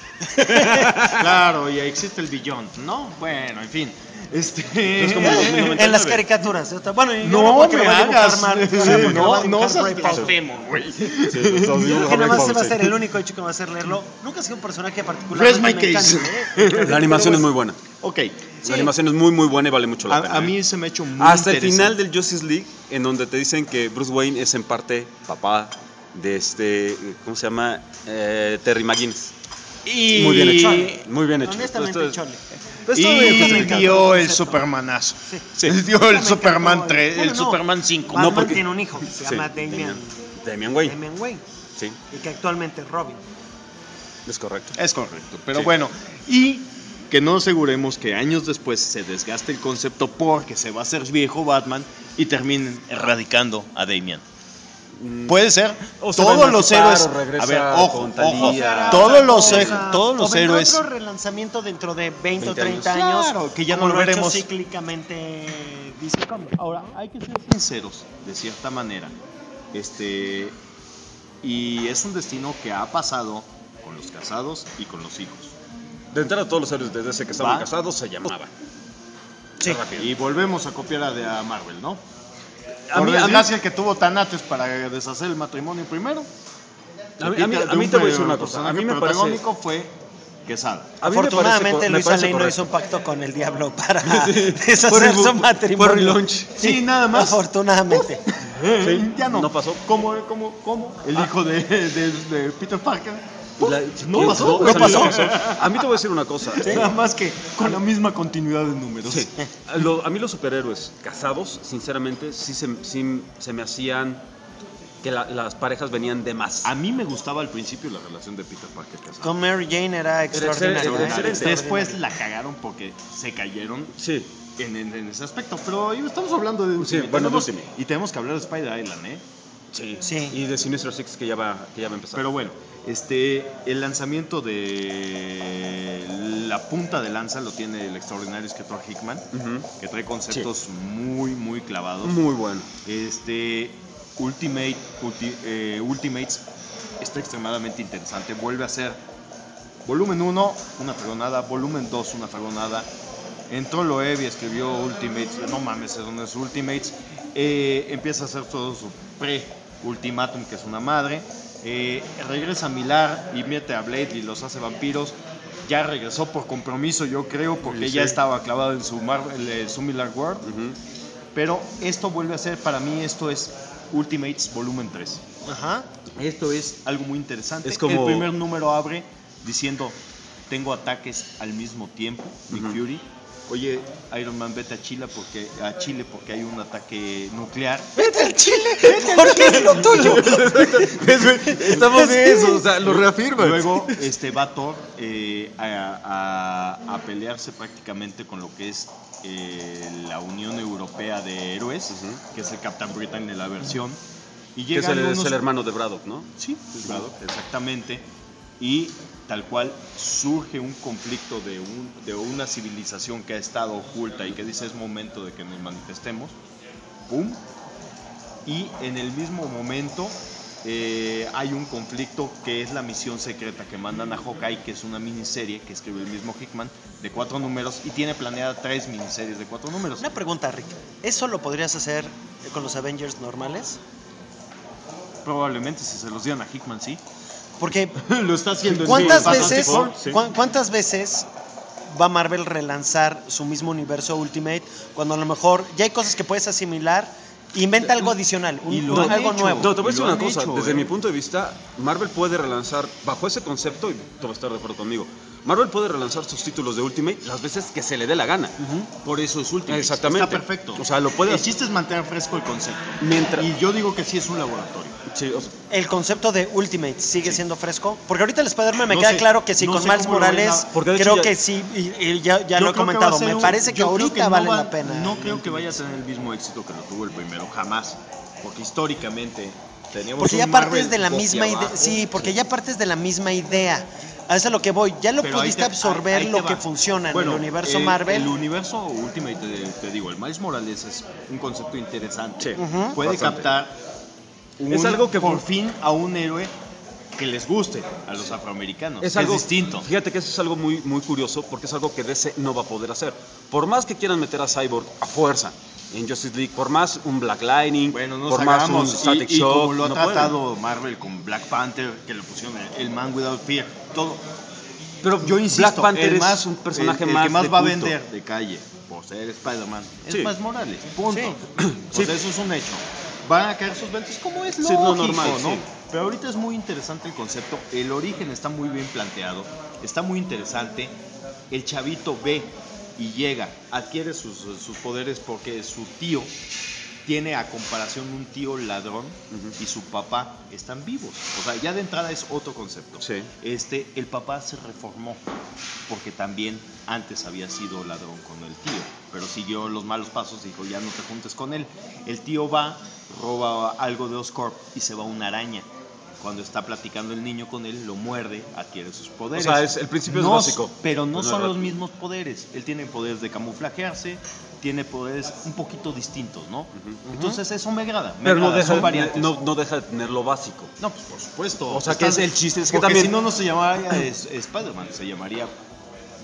Claro, y existe el Beyond, ¿no? Bueno, en fin. Es como los 2099. En las caricaturas. Bueno, y No ahora porque me lo va a dibujar hagas. Mark- Sí, ahora porque lo va a no dibujar seas Ray Parker. blasfemo, güey. Yo que nada más se va a ser el único hecho que me va a hacer leerlo. Nunca ha sido un personaje particular. Rest my case. La animación es muy buena. Ok. La animación es muy, muy buena y vale mucho la pena. A mí se me ha hecho muy Hasta el interesante. final del Justice League, en donde te dicen que Bruce Wayne es en parte papá de ¿cómo se llama? Terry McGinnis. Y... Muy bien hecho. Muy bien hecho. Honestamente, Esto es- chole. Pues todo bien, Y justificado. dio el Supermanazo. Sí. Dio el Me Superman encantó. 3, Bueno, el no. Superman 5. Batman porque- tiene un hijo que se Sí, llama Damian Damian Wayne. Wayne. Sí, Y que actualmente es Robin. es correcto. Es correcto, pero Sí. bueno, y que no aseguremos que años después se desgaste el concepto porque se va a hacer viejo Batman y terminen erradicando a Damian. Puede ser. O se va a Todos los emancipar, héroes. o regresa A ver, ojo, con ojo. Thalía. Todos los, O sea, todos los o vendrá héroes. otro relanzamiento dentro de 20 o 20 30 años. años. Claro, que ya como no lo ha hecho veremos. cíclicamente DC Comics. Ahora, hay que ser sinceros, de cierta manera. Y es un destino que ha pasado con los casados y con los hijos. De entrada, todos los héroes de DC que estaban casados se llamaban. Sí. Y volvemos a copiar a Marvel, ¿no? A Por mí- desgracia, el que tuvo Thanatos para deshacer el matrimonio primero. A mí te voy a decir una cosa. A mí me parece... protagónico fue Quesada. a mí me parece Afortunadamente me Luisa parece Lane no correcto. hizo un pacto con el diablo para Fue deshacer su matrimonio. Fue relaunch. Sí, nada más. Afortunadamente. Sí, Ya no. no pasó. ¿Cómo? El hijo de Peter Parker. No pasó. no pasó. A mí te voy a decir una cosa. Nada más que con la misma continuidad de números. Sí. A mí los superhéroes casados, sinceramente, sí se me hacían que las parejas venían de más. A mí me gustaba al principio la relación de Peter Parker casado. Con Mary Jane era extraordinario. Era excelente. Después la cagaron porque se cayeron Sí. en ese aspecto. Pero ahí estamos hablando de Ultimate. bueno, de Tenemos- Ultimate. Y tenemos que hablar de Spider Island, ¿eh? Sí. Sí. Y de Sinister Six que ya va a empezar. Pero bueno, el lanzamiento de la punta de lanza lo tiene el extraordinario escritor Hickman, Ujú. que trae conceptos muy clavados. Muy bueno. Ultimates está extremadamente interesante. Vuelve a ser volumen 1, una fregonada, volumen 2, una fregonada. Entró Loeb y escribió Ultimates, no mames, eso no es Ultimates. Empieza a hacer todo su pre-ultimatum, que es una madre. Regresa a Millar y mete a Blade y los hace vampiros. Ya regresó por compromiso, yo creo, porque Sí. ya estaba clavado en su Millar World. Ujú. Pero esto vuelve a ser, para mí, esto es Ultimates volumen 3. Ajá. Esto es algo muy interesante. Es como- El primer número abre diciendo, tengo ataques al mismo tiempo, Nick Ujú. Fury. Oye, Iron Man, vete a Chile porque hay un ataque nuclear. Vete al Chile, porque es lo tuyo. Estamos en eso, o sea, lo reafirman. Luego va Thor a pelearse prácticamente con lo que es la Unión Europea de Héroes, Ujú. que es el Captain Britain de la versión. Y Que es llegan el, unos- el hermano de Braddock, ¿no? Sí, exactamente. Y tal cual surge un conflicto de una civilización que ha estado oculta y que dice es momento de que nos manifestemos. ¡Pum! Y en el mismo momento hay un conflicto que es la misión secreta que mandan a Hawkeye, que es una miniserie que escribe el mismo Hickman de 4 números y tiene planeada 3 miniseries de 4 números. Una pregunta, Rick. ¿Eso lo podrías hacer con los Avengers normales? Probablemente si se los dieran a Hickman, sí. Porque Lo está haciendo en ¿cuántas Fantastic veces, Four, sí. ¿cuántas veces va Marvel relanzar su mismo universo Ultimate cuando a lo mejor ya hay cosas que puedes asimilar, inventa algo adicional, Y lo han algo hecho. nuevo? No, te voy a Y decir lo una han cosa. hecho, Desde mi punto de vista, Marvel puede relanzar, bajo ese concepto, y tú vas a estar de acuerdo conmigo, Marvel puede relanzar sus títulos de Ultimate las veces que se le dé la gana. Por eso es Ultimate. Exactamente. Está perfecto. O sea, lo puede El hacer. chiste es mantener fresco el concepto. Mientras- Y yo digo que sí es un laboratorio. Sí, o sea, El concepto de Ultimate sigue siendo fresco, porque ahorita el Spider-Man me No queda sé, claro que sí, no con sé Miles cómo lo vayan Morales, a- porque de hecho creo ya- que sí, y ya Yo lo he creo que comentado, va a ser me un- parece que yo creo ahorita no vale va- la pena. No creo que vaya a tener el mismo éxito que lo tuvo el primero, jamás. Porque históricamente teníamos Porque un ya partes Marvel de la boqui misma idea, abajo. sí, porque ya partes de la misma idea. A eso es a lo que voy, ya lo Pero ahí pudiste te- absorber ahí te lo va. que funciona en Bueno, el universo el Marvel. universo Ultimate, te digo, el Miles Morales es un concepto interesante. Sí. Ujú. Puede Bastante. captar Es algo que por fin a un héroe que les guste a los afroamericanos. es algo distinto. Fíjate que eso es algo muy, muy curioso porque es algo que DC no va a poder hacer. Por más que quieran meter a Cyborg a fuerza en Justice League, por más un Black Lightning, Bueno, nos por más un hagamos, Static y Shock, como lo ha no pueden. tratado Marvel con Black Panther, que le pusieron el Man Without Fear, todo. Pero Yo insisto, Black Panther el más, es un personaje el más que más de va a culto. vender de calle por ser Spider-Man es Sí. Miles Morales, punto. Sí. Eso es un hecho. Van a caer sus ventas como es Sí, lógico, lo normal, ¿no? sí. Pero ahorita es muy interesante el concepto, el origen está muy bien planteado, está muy interesante, el chavito ve y llega, adquiere sus poderes porque su tío tiene a comparación un tío ladrón y su papá están vivos. O sea, ya de entrada es otro concepto. Sí. El papá se reformó porque también antes había sido ladrón con el tío, pero siguió los malos pasos, dijo ya no te juntes con él. El tío va, roba algo de Oscorp y se va una araña. Cuando está platicando el niño con él, lo muerde, adquiere sus poderes. O sea, el principio es No, básico. Pero no No es son raro. los mismos poderes. Él tiene poderes de camuflajearse, tiene poderes un poquito distintos, ¿no? Entonces eso me agrada. Pero no son deja, variantes. no deja de tener lo básico. No, pues por supuesto. O sea, que es el chiste, es que porque también- si no, no se llamaría Spider-Man, se llamaría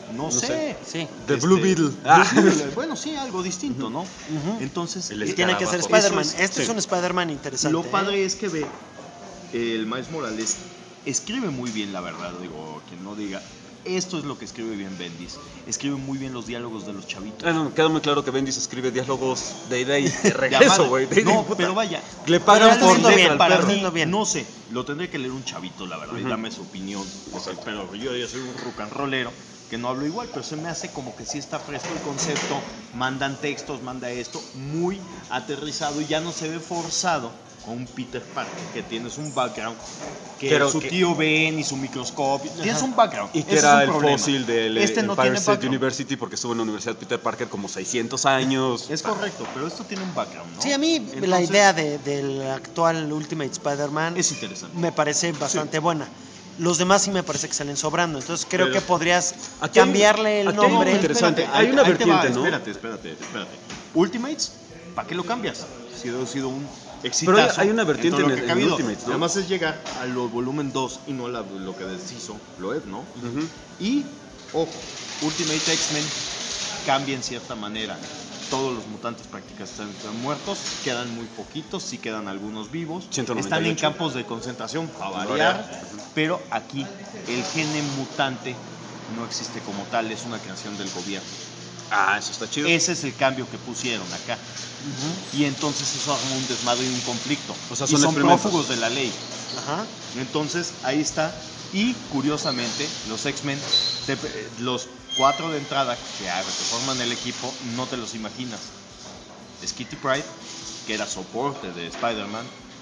No sé. Sí. The Blue Beetle. Bueno, sí, algo distinto, ¿no? Entonces, Y tiene que ser eso Spider-Man. es- Este es sí. un Spider-Man interesante. Lo padre es que el Miles Morales escribe muy bien, la verdad, digo, quien no diga, esto es lo que escribe bien Bendis. Escribe muy bien los diálogos de los chavitos. Bueno, queda muy claro que Bendis escribe diálogos de ida y de De regreso, madre. güey. No, pero vaya. Le pagan Pero por haciendo letra bien, al Para perro. mí, Haciendo bien. no sé, lo tendré que leer un chavito, la verdad, y dame su opinión. Pero yo ya soy un rock and rollero que no hablo igual, pero se me hace como que sí está fresco el concepto. Mandan textos, manda esto, muy aterrizado y ya no se ve forzado con un Peter Parker que tienes un background, que Pero su que- tío Ben y su microscopio. Tienes un background. Y que ese era es el un problema. fósil del Este no Empire tiene State background. University porque estuvo en la Universidad Peter Parker como 600 años. Es correcto, pero esto tiene un background, ¿no? Sí, a mí la Entonces, idea del actual Ultimate Spider-Man es interesante. me parece bastante buena. Los demás sí me parece que salen sobrando. Entonces creo Pero que podrías aquí hay- cambiarle el aquí hay un nombre. interesante. Espérate, Hay una ahí te va, vertiente, ¿no? Espérate. Ultimates, ¿para qué lo cambias? Ha sido un exitazo. Pero hay una vertiente todo lo en que el ha habido. Ultimates, ¿no? Además es llegar a lo volumen 2 y no lo que deshizo Loeb, ¿no? Ujú. Y, ojo, Ultimate X-Men cambia en cierta manera. Todos los mutantes prácticamente están muertos, quedan muy poquitos, sí quedan algunos vivos. 198. Están en campos de concentración, a variar, pero aquí el gene mutante no existe como tal, es una creación del gobierno. Ah, eso está chido. Ese es el cambio que pusieron acá. Y entonces eso arma un desmadre y un conflicto. O sea, y son son experimentos. prófugos de la ley. Ajá. Entonces ahí está. Y curiosamente, los X-Men, los 4 de entrada que forman el equipo, no te los imaginas. Es Kitty Pryde, que era soporte de Spider-Man,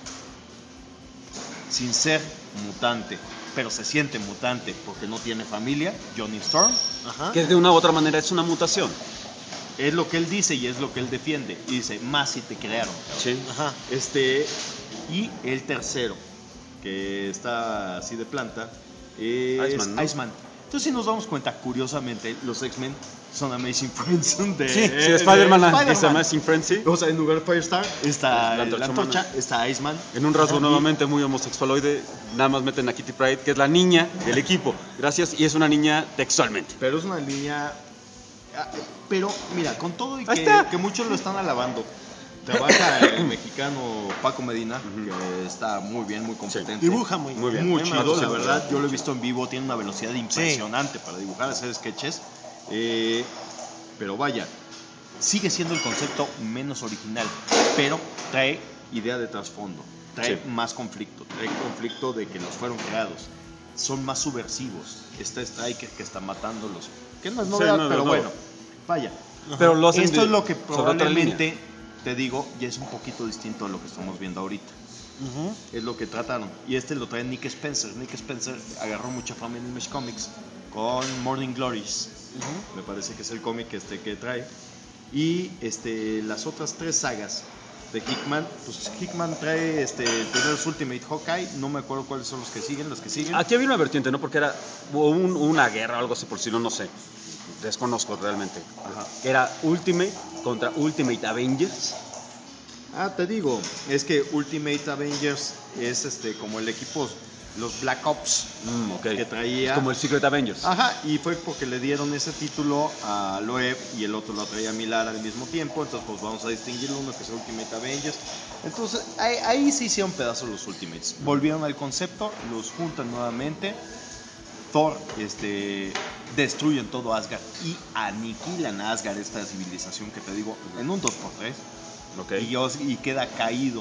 sin ser mutante, pero se siente mutante porque no tiene familia. Johnny Storm, Ajá. Que de una u otra manera es una mutación. es lo que él dice y es lo que él defiende. Y dice, más si te crearon. Sí. Ajá. Y el tercero, que está así de planta, es Iceman, ¿no? Iceman. Entonces, si nos damos cuenta, curiosamente, los X-Men son Amazing Friends de Sí, Spider-Man dice Spider-Man. Amazing Frenzy. O sea, en lugar de Firestar está La la Antorcha antorcha, Humana. está Iceman. En un rasgo Ajá. nuevamente muy homosexualoide, nada más meten a Kitty Pryde, que es la niña del equipo. Gracias, y es una niña textualmente. Pero es una línea. Pero mira, con todo y Ahí está. que muchos lo están alabando, trabaja el mexicano Paco Medina, que está muy bien, muy competente. Dibuja muy Muy bien. bien. Muy Muy chido, mal, la sí, verdad. Yo lo he visto en vivo, tiene una velocidad impresionante para dibujar, hacer sketches. Pero vaya, sigue siendo el concepto menos original, pero trae idea de trasfondo, trae Sí. más conflicto, trae conflicto de que los fueron creados. Son más subversivos. Está Striker que está matándolos. Que no es novedad, no, no, pero no. bueno. Vaya. Pero lo hacen Esto de- es lo que sobre otra probablemente, línea. te digo, ya es un poquito distinto a lo que estamos viendo ahorita. Ujú. Es lo que trataron. Y este lo trae Nick Spencer. Nick Spencer agarró mucha fama en Image Comics con Morning Glories. Me parece que es el cómic que trae. Y las otras 3 sagas de Hickman, pues Hickman trae primero es Ultimate Hawkeye, no me acuerdo cuáles son los que siguen. Aquí había una vertiente, ¿no? Porque hubo una guerra o algo así, por si no sé. Desconozco realmente. Ajá. Era Ultimate contra Ultimate Avengers. Te digo, es que Ultimate Avengers es como el equipo, los Black Ops, Ok. que traía. Es como el Secret Avengers. Ajá, y fue porque le dieron ese título a Loeb y el otro lo traía a Millar al mismo tiempo, entonces pues vamos a distinguir uno que es Ultimate Avengers. Entonces ahí se hicieron pedazos los Ultimates, volvieron al concepto, los juntan nuevamente, Thor destruyen todo Asgard y aniquilan a Asgard, esta civilización que te digo, en un 2x3. Ok. Y queda caído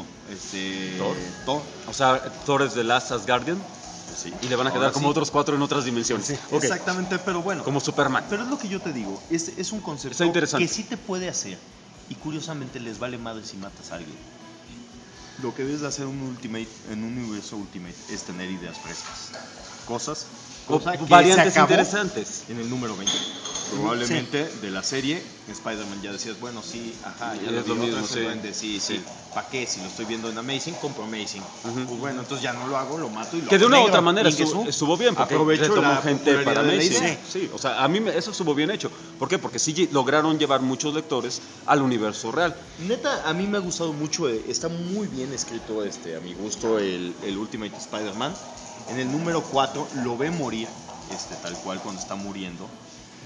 Thor. O sea, Thor es The Last Asgardian. Sí. Y le van a quedar Ahora como sí. otros 4 en otras dimensiones. Ok. Exactamente, pero bueno. Como Superman. Pero es lo que yo te digo, es un concepto Está interesante. que sí te puede hacer. Y curiosamente les vale madre si matas a alguien. Lo que debes de hacer en un universo Ultimate es tener ideas frescas. Cosa que Variantes se acabó interesantes. en el número 20. Probablemente de la serie, Spider-Man ya decías, bueno, sí, ajá, ya Es lo vi, mismo, otra, sí. Duende, sí. Sí. ¿Para qué? Si lo estoy viendo en Amazing, compro Amazing. Ujú. Pues bueno, entonces ya no lo hago, lo mato y lo Que de hago una u negro. otra manera Ingesu. estuvo bien, porque aprovecho retomó la gente para popularidad de la Amazing. idea. Sí, o sea, a mí eso estuvo bien hecho. ¿Por qué? Porque sí lograron llevar muchos lectores al universo real. Neta, a mí me ha gustado mucho, está muy bien escrito a mi gusto el Ultimate Spider-Man. En el número 4 lo ve morir, tal cual cuando está muriendo.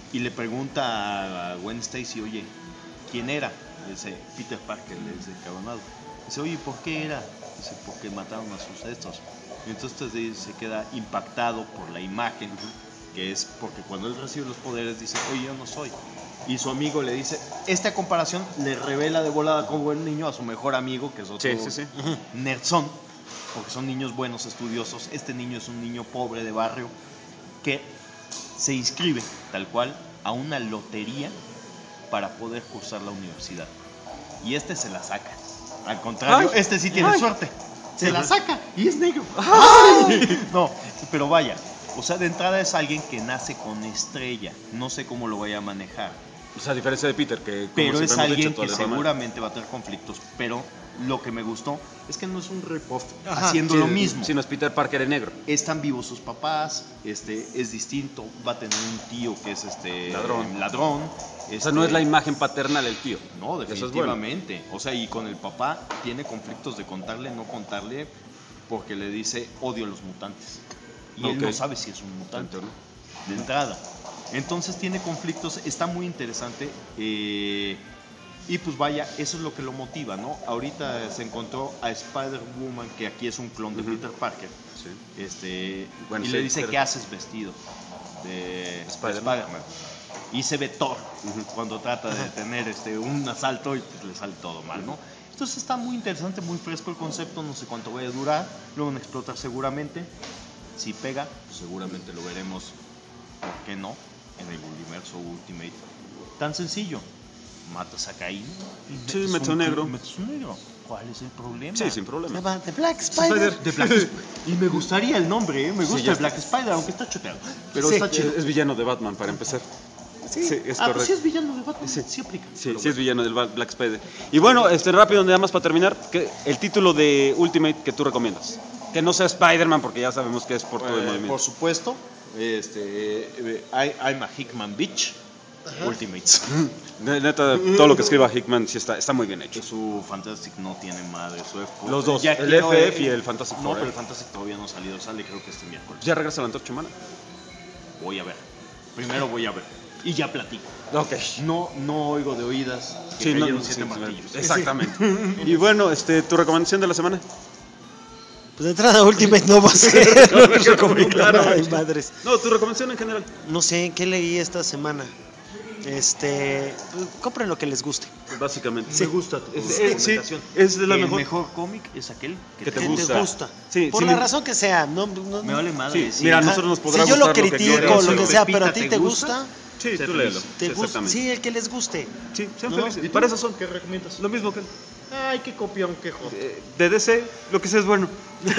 y le pregunta a Gwen Stacy, oye, ¿quién era? Le dice, Peter Parker, le dice cabronado. Dice, oye, ¿por qué era? Dice, porque mataron a sus estos. Y entonces se queda impactado por la imagen, que es porque cuando él recibe los poderes dice, oye, yo no soy. Y su amigo le dice, esta comparación le revela de volada como buen niño a su mejor amigo, que es otro nerdzón, porque son niños buenos, estudiosos. Este niño es un niño pobre de barrio que se inscribe tal cual a una lotería para poder cursar la universidad. Y este se la saca. Al contrario, este sí tiene suerte. Se la saca y es negro. No, pero vaya, o sea, de entrada es alguien que nace con estrella. No sé cómo lo vaya a manejar. O sea, a diferencia de Peter, que como pero es siempre hemos alguien dicho, que todo el programa. seguramente va a tener conflictos. Pero lo que me gustó es que no es un rip-off haciendo lo mismo. Si no es Peter Parker en negro. Están vivos sus papás, es distinto, va a tener un tío que es ladrón. O sea, no es la imagen paternal el tío. No, Eso es definitivamente. Bueno. O sea, y con el papá tiene conflictos de contarle, no contarle, porque le dice odio a los mutantes. Y él no sabe si es un mutante o no, de entrada. Entonces tiene conflictos, está muy interesante. Y pues vaya, eso es lo que lo motiva, ¿no? Ahorita se encontró a Spider-Woman, que aquí es un clon de Peter Parker. Sí. Bueno, y le dice, ¿qué haces vestido de Spider-Man? Y se ve Thor cuando trata de tener un asalto y pues le sale todo mal, ¿no? Entonces está muy interesante, muy fresco el concepto, no sé cuánto vaya a durar, lo van a explotar seguramente. Si pega, pues seguramente lo veremos, ¿por qué no? En el universo Ultimate. Tan sencillo. Matas a Caín y metes un negro. ¿Cuál es el problema? Sí, sin problema. The Black Spider. Y me gustaría el nombre, me gusta el Black Spider, aunque está choteado. Pero está chido. Es villano de Batman, para empezar. Sí, es correcto. Pues sí es villano de Batman, sí aplica. Sí es villano del Black Spider. Y bueno, rápido, nada más para terminar, el título de Ultimate que tú recomiendas. Que no sea Spider-Man, porque ya sabemos que es por todo el movimiento. Por supuesto, I'm a Hickman Bitch. Ultimates. Neta, todo lo que escriba Hickman sí está muy bien hecho. Su Fantastic no tiene madre, su F. Los dos, el FF y el Fantastic No, Four. pero el Fantastic todavía no ha salido, sale creo que este miércoles. ¿Ya regresa la antorcha humana? Voy a ver. Primero voy a ver. Y ya platico. Ok. No oigo de oídas que cayeron 7 martillos. Exactamente. Y bueno, ¿tu recomendación de la semana? Pues de entrada Ultimate no va a ser. No les recomiendo nada, madres. No, tu recomendación en general. No sé, ¿qué leí esta semana? Pues, compren lo que les guste. Básicamente. Me gusta tu recomendación. Es de la el mejor. mejor cómic es aquel que te ¿Qué gusta. te gusta? Sí, por la razón que sea. No, me vale madre. Sí, mira, a nosotros nos podrá si yo lo gustar critico, quieras, lo que sea, pero a Pepita, ti ¿te te gusta. Sí, Sé tú feliz. léelo. Te gusta. Exactamente. Sí, el que les guste. Sí, sean ¿No? felices. Y para eso son. ¿Qué recomiendas? Lo mismo que él. Ay, qué copión, qué joder. De DC, lo que sea es bueno.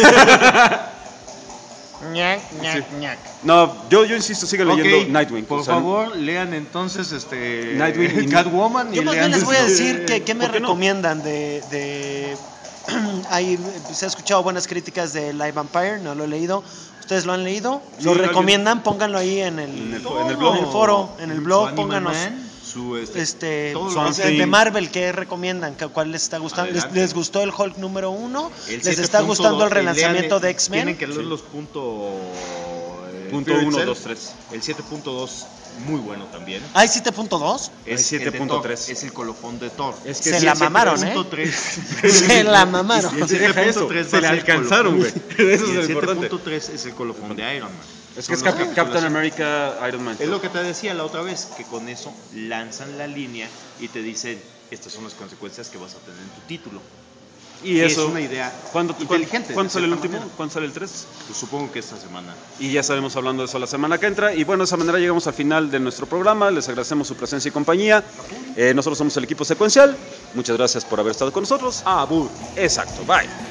Ñac, ñac. No, yo insisto, sigue leyendo Nightwing. Por favor, lean entonces Nightwing y Catwoman. Yo más bien les voy a decir que me ¿por qué no? recomiendan de se ha escuchado buenas críticas de Live Vampire, no lo he leído. ¿Ustedes lo han leído? Sí, ¿Lo alguien- recomiendan? Pónganlo ahí en el blog. en el foro, en el blog, Su pónganos Animal Man, su todo Swamp lo Thing. de Marvel, ¿qué recomiendan? ¿Cuál les está gustando? Adelante. ¿Les gustó el Hulk número 1? El ¿Les está 7.2, gustando el relanzamiento lean, de X-Men? Tienen que leer los punto Punto Fear 1, Itself. 2, 3. El 7.2, muy bueno también. ¿Hay 7.2? Es el el de Thor, 7.3. es el colofón de Thor. Es Se la mamaron, ¿eh? 7.3. Se la mamaron. Y el Deja eso, 7.3 se le alcanzaron, güey. Eso es lo importante. El 7.3 es el colofón de Iron Man. Es que es Son los Captain capítulos. America, Iron Man. Es lo que te decía la otra vez, que con eso lanzan la línea y te dicen, estas son las consecuencias que vas a tener en tu título. Y Es eso. una idea ¿Cuándo inteligente. ¿Cuándo de sale el cierta último? manera. ¿Cuándo sale el 3? Pues supongo que esta semana. Y ya estaremos hablando de eso la semana que entra. Y bueno, de esa manera llegamos al final de nuestro programa. Les agradecemos su presencia y compañía. Nosotros somos el equipo secuencial. Muchas gracias por haber estado con nosotros. Exacto. Bye.